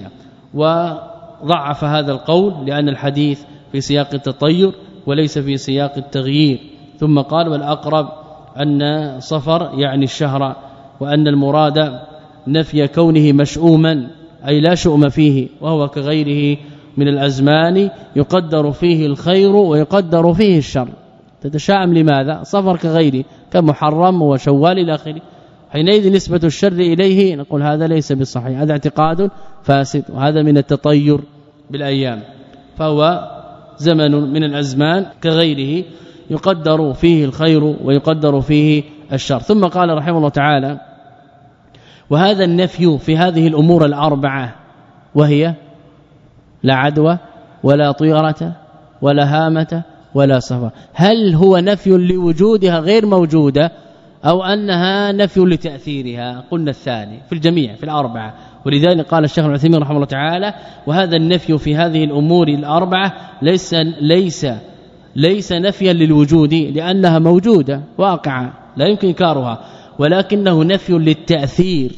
وضعف هذا القول لأن الحديث في سياق التطير وليس في سياق التغيير. ثم قال والأقرب أن صفر يعني الشهر، وأن المراد نفي كونه مشؤوما أي لا شؤم فيه، وهو كغيره من الأزمان يقدر فيه الخير ويقدر فيه الشر. تتشاءم لماذا؟ صفر كغيره كمحرم وشوال إلى آخره، حينئذ نسبة الشر إليه نقول هذا ليس بالصحيح، هذا اعتقاد فاسد، وهذا من التطير بالأيام، فهو زمن من الأزمان كغيره يقدر فيه الخير ويقدر فيه الشر. ثم قال رحمه الله تعالى وهذا النفي في هذه الأمور الأربعة، وهي لا عدوى ولا طيرة ولا هامة ولا سفر. هل هو نفي لوجودها غير موجودة أو أنها نفي لتأثيرها؟ قلنا الثاني في الجميع في الأربعة. ولذلك قال الشيخ ابن عثيمين رحمه الله تعالى وهذا النفي في هذه الأمور الأربعة ليس ليس ليس نفيا للوجود لأنها موجودة واقعة لا يمكن إنكارها، ولكنه نفي للتأثير،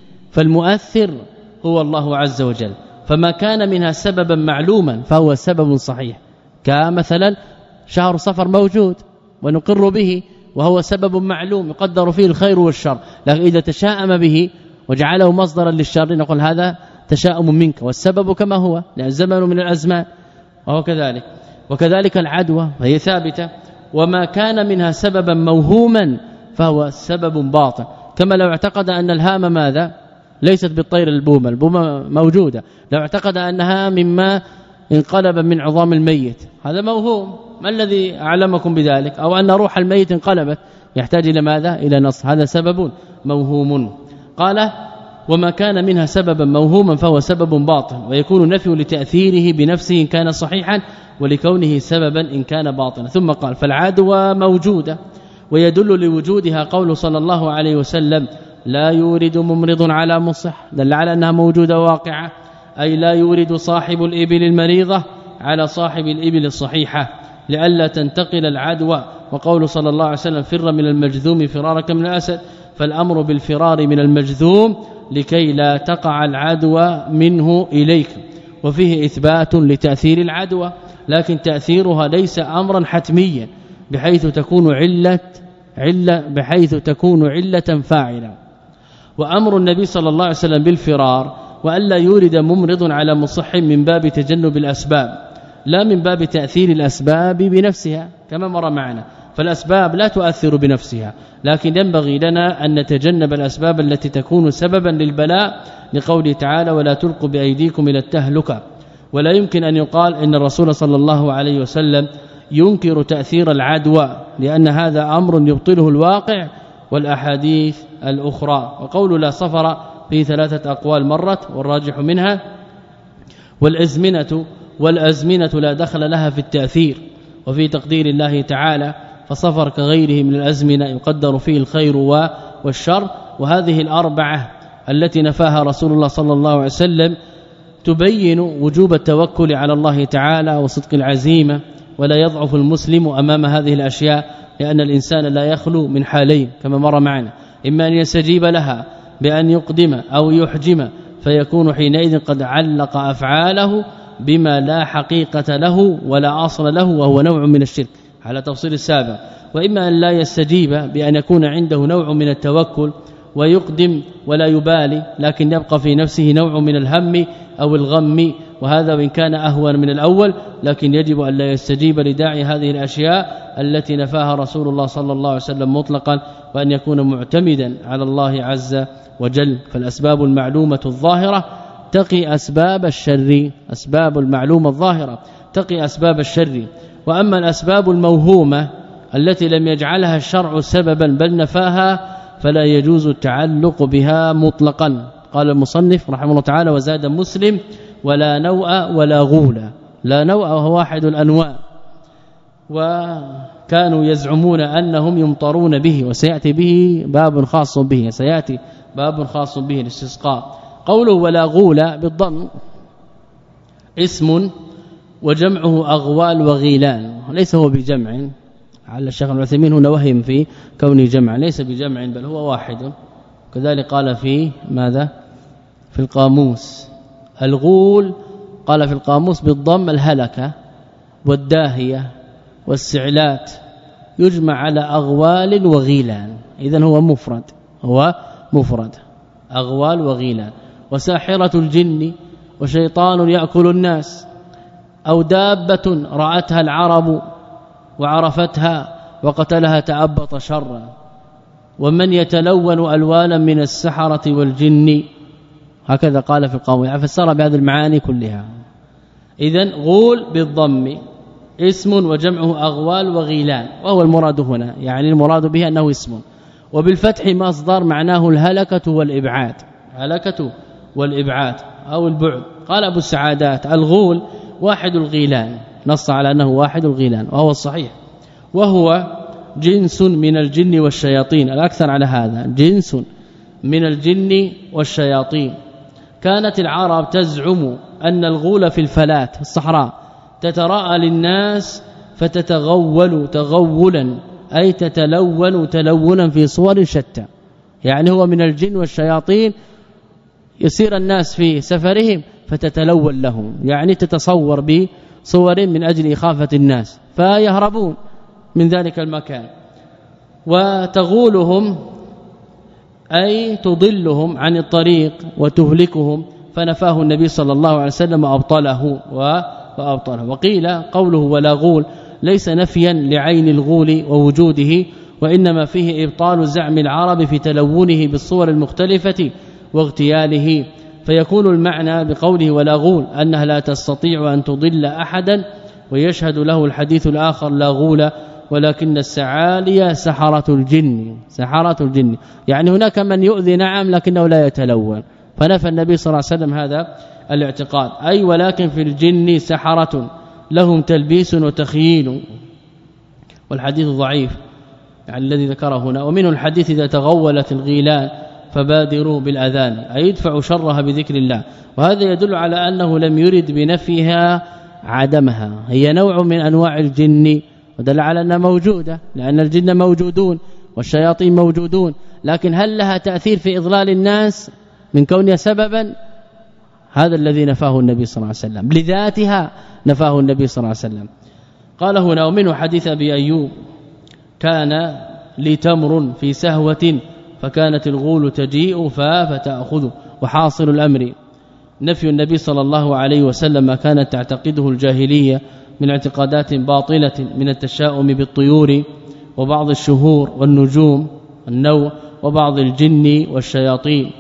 فالمؤثر هو الله عز وجل، فما كان منها سببا معلوما فهو سبب صحيح، كمثلا شهر صفر موجود ونقر به وهو سبب معلوم يقدر فيه الخير والشر، لكن إذا تشاءم به وجعله مصدرا للشر نقول هذا تشاؤم منك، والسبب كما هو لأن الزمن من الأزمان وهو كذلك. وكذلك العدوى وهي ثابتة، وما كان منها سببا موهوما فهو سبب باطل، كما لو اعتقد أن الهامة ماذا ليست بالطير البومة، البومة موجودة، لو اعتقد أنها مما انقلب من عظام الميت هذا موهوم، ما الذي أعلمكم بذلك؟ أو أن روح الميت انقلبت، يحتاج إلى ماذا؟ إلى نص، هذا سبب موهوم. قال وما كان منها سببا موهوما فهو سبب باطل، ويكون نفي لتأثيره بنفسه إن كان صحيحا ولكونه سببا إن كان باطلا. ثم قال فالعدوى موجودة ويدل لوجودها قول صلى الله عليه وسلم لا يورد ممرض على مصح، دل على أنها موجودة واقعة، أي لا يورد صاحب الإبل المريضة على صاحب الإبل الصحيحة لئلا تنتقل العدوى. وقول صلى الله عليه وسلم فر من المجذوم فرارك من الأسد، فالأمر بالفرار من المجذوم لكي لا تقع العدوى منه إليك. وفيه إثبات لتأثير العدوى، لكن تأثيرها ليس أمرا حتميا بحيث تكون علة علة بحيث تكون علة فاعلة. وأمر النبي صلى الله عليه وسلم بالفرار وألا يورد ممرض على مصح من باب تجنب الأسباب لا من باب تأثير الأسباب بنفسها كما مر معنا، فالأسباب لا تؤثر بنفسها، لكن ينبغي لنا أن نتجنب الأسباب التي تكون سببا للبلاء لقوله تعالى ولا تلقوا بأيديكم إلى التهلكة. ولا يمكن أن يقال إن الرسول صلى الله عليه وسلم ينكر تأثير العدوى، لأن هذا أمر يبطله الواقع والأحاديث الأخرى. وقول لا صفر في ثلاثة أقوال مرت، والراجح منها والأزمنة والأزمنة لا دخل لها في التأثير وفي تقدير الله تعالى، فصفر كغيره من الأزمنة يقدر فيه الخير والشر. وهذه الأربعة التي نفاها رسول الله صلى الله عليه وسلم تبين وجوب التوكل على الله تعالى وصدق العزيمة، ولا يضعف المسلم أمام هذه الأشياء، لأن الإنسان لا يخلو من حالين كما مر معنا، إما أن يستجيب لها بأن يقدم أو يحجم فيكون حينئذ قد علق أفعاله بما لا حقيقة له ولا أصل له وهو نوع من الشرك على تفصيل السابق، وإما أن لا يستجيب بأن يكون عنده نوع من التوكل ويقدم ولا يبالي، لكن يبقى في نفسه نوع من الهم أو الغم، وهذا وإن كان أهون من الأول، لكن يجب أن لا يستجيب لداعي هذه الأشياء التي نفاها رسول الله صلى الله عليه وسلم مطلقا، وأن يكون معتمدا على الله عز وجل. فالأسباب المعلومة الظاهرة تقي أسباب الشر، أسباب المعلومة الظاهرة تقي أسباب الشر. وأما الأسباب الموهومة التي لم يجعلها الشرع سببا بل نفاها فلا يجوز التعلق بها مطلقا. قال المصنف رحمه الله تعالى وزاد مسلم ولا نوء ولا غول. لا نوء وهو واحد الأنواع، وكانوا يزعمون أنهم يمطرون به، وسيأتي به باب خاص به، سيأتي باب خاص به الاستسقاء. قوله ولا غول بالضم اسم وجمعه أغوال وغيلان، ليس هو بجمع، على الشيخ العثيمين هنا وهم في كونه جمع، ليس بجمع بل هو واحد. كذلك قال في ماذا في القاموس الغول، قال في القاموس بالضم الهلكة والداهية والسعلات، يجمع على أغوال وغيلان، إذن هو مفرد، هو مفرد أغوال وغيلان. وساحرة الجن وشيطان يأكل الناس، أو دابة رأتها العرب وعرفتها وقتلها تأبط شرا، ومن يتلون ألوانا من السحرة والجن، هكذا قال في القاموس، فسر بهذه المعاني كلها. إذن غول بالضم اسم وجمعه أغوال وغيلان، وهو المراد هنا، يعني المراد به أنه اسم، وبالفتح مصدر معناه الهلكة والإبعاد، هلكة والإبعاد أو البعد. قال ابو السعادات الغول واحد الغيلان، نص على انه واحد الغيلان وهو الصحيح، وهو جنس من الجن والشياطين، الاكثر على هذا جنس من الجن والشياطين. كانت العرب تزعم أن الغول في الفلات الصحراء تتراءى للناس فتتغول تغولا أي تتلون تلونا في صور شتى، يعني هو من الجن والشياطين يسير الناس في سفرهم فتتلون لهم، يعني تتصور بصور من أجل إخافة الناس فيهربون من ذلك المكان. وتغولهم أي تضلهم عن الطريق وتهلكهم، فنفاه النبي صلى الله عليه وسلم وابطله وابطله. وقيل قوله ولا غول ليس نفيا لعين الغول ووجوده، وإنما فيه ابطال زعم العرب في تلونه بالصور المختلفة واغتياله، فيكون المعنى بقوله ولا غول أنها لا تستطيع أن تضل أحدا، ويشهد له الحديث الآخر لا غول ولكن السعالية سحرة الجن، سحرة الجن، يعني هناك من يؤذي نعم لكنه لا يتلون، فنفى النبي صلى الله عليه وسلم هذا الاعتقاد. أي ولكن في الجن سحرة لهم تلبيس وتخييل، والحديث ضعيف يعني الذي ذكره هنا. ومنه الحديث إذا تغولت الغيلان فبادروا بالأذان، أي يدفع شرها بذكر الله، وهذا يدل على أنه لم يرد بنفيها عدمها، هي نوع من أنواع الجن، ودل على أنها موجودة لأن الجن موجودون والشياطين موجودون، لكن هل لها تأثير في إضلال الناس من كونها سببا؟ هذا الذي نفاه النبي صلى الله عليه وسلم، لذاتها نفاه النبي صلى الله عليه وسلم. قال هنا ومنه حديث أبي أيوب كان لي تمر في سهوة فكانت الغول تجيء فتأخذ، وحاصل الأمر نفي النبي صلى الله عليه وسلم ما كانت تعتقده الجاهلية من اعتقادات باطلة من التشاؤم بالطيور وبعض الشهور والنجوم النوع وبعض الجن والشياطين،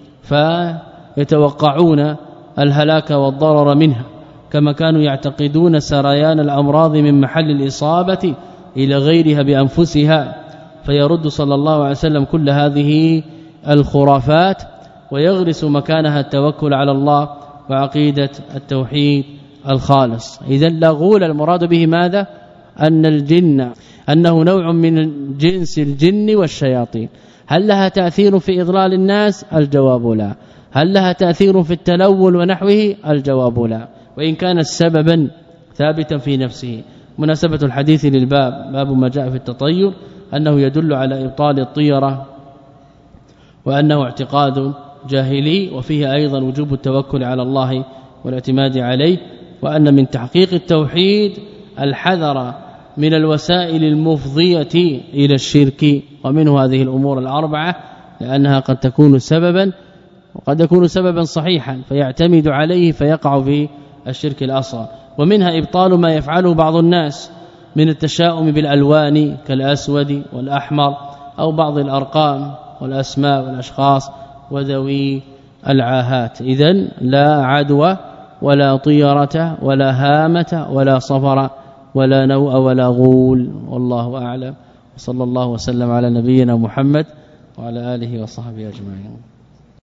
فيتوقعون الهلاك والضرر منها، كما كانوا يعتقدون سريان الأمراض من محل الإصابة إلى غيرها بأنفسها، فيرد صلى الله عليه وسلم كل هذه الخرافات ويغرس مكانها التوكل على الله وعقيدة التوحيد الخالص. إذا لا غول المراد به ماذا؟ أن الجن أنه نوع من جنس الجن والشياطين. هل لها تأثير في إضلال الناس؟ الجواب لا. هل لها تأثير في التلون ونحوه؟ الجواب لا، وإن كان سببا ثابتا في نفسه. مناسبة الحديث للباب باب ما جاء في التطير أنه يدل على إبطال الطيرة وأنه اعتقاد جاهلي، وفيه أيضا وجوب التوكل على الله والاعتماد عليه، وأن من تحقيق التوحيد الحذر من الوسائل المفضية إلى الشرك، ومنه هذه الأمور الأربعة لأنها قد تكون سببا وقد يكون سببا صحيحا فيعتمد عليه فيقع في الشرك الأصغر. ومنها إبطال ما يفعله بعض الناس من التشاؤم بالألوان كالأسود والأحمر أو بعض الأرقام والأسماء والأشخاص وذوي العاهات. إذن لا عدوى ولا طيرة ولا هامة ولا صفر ولا نوء ولا غول، والله أعلم. وصلى الله وسلم على نبينا محمد وعلى آله وصحبه أجمعين.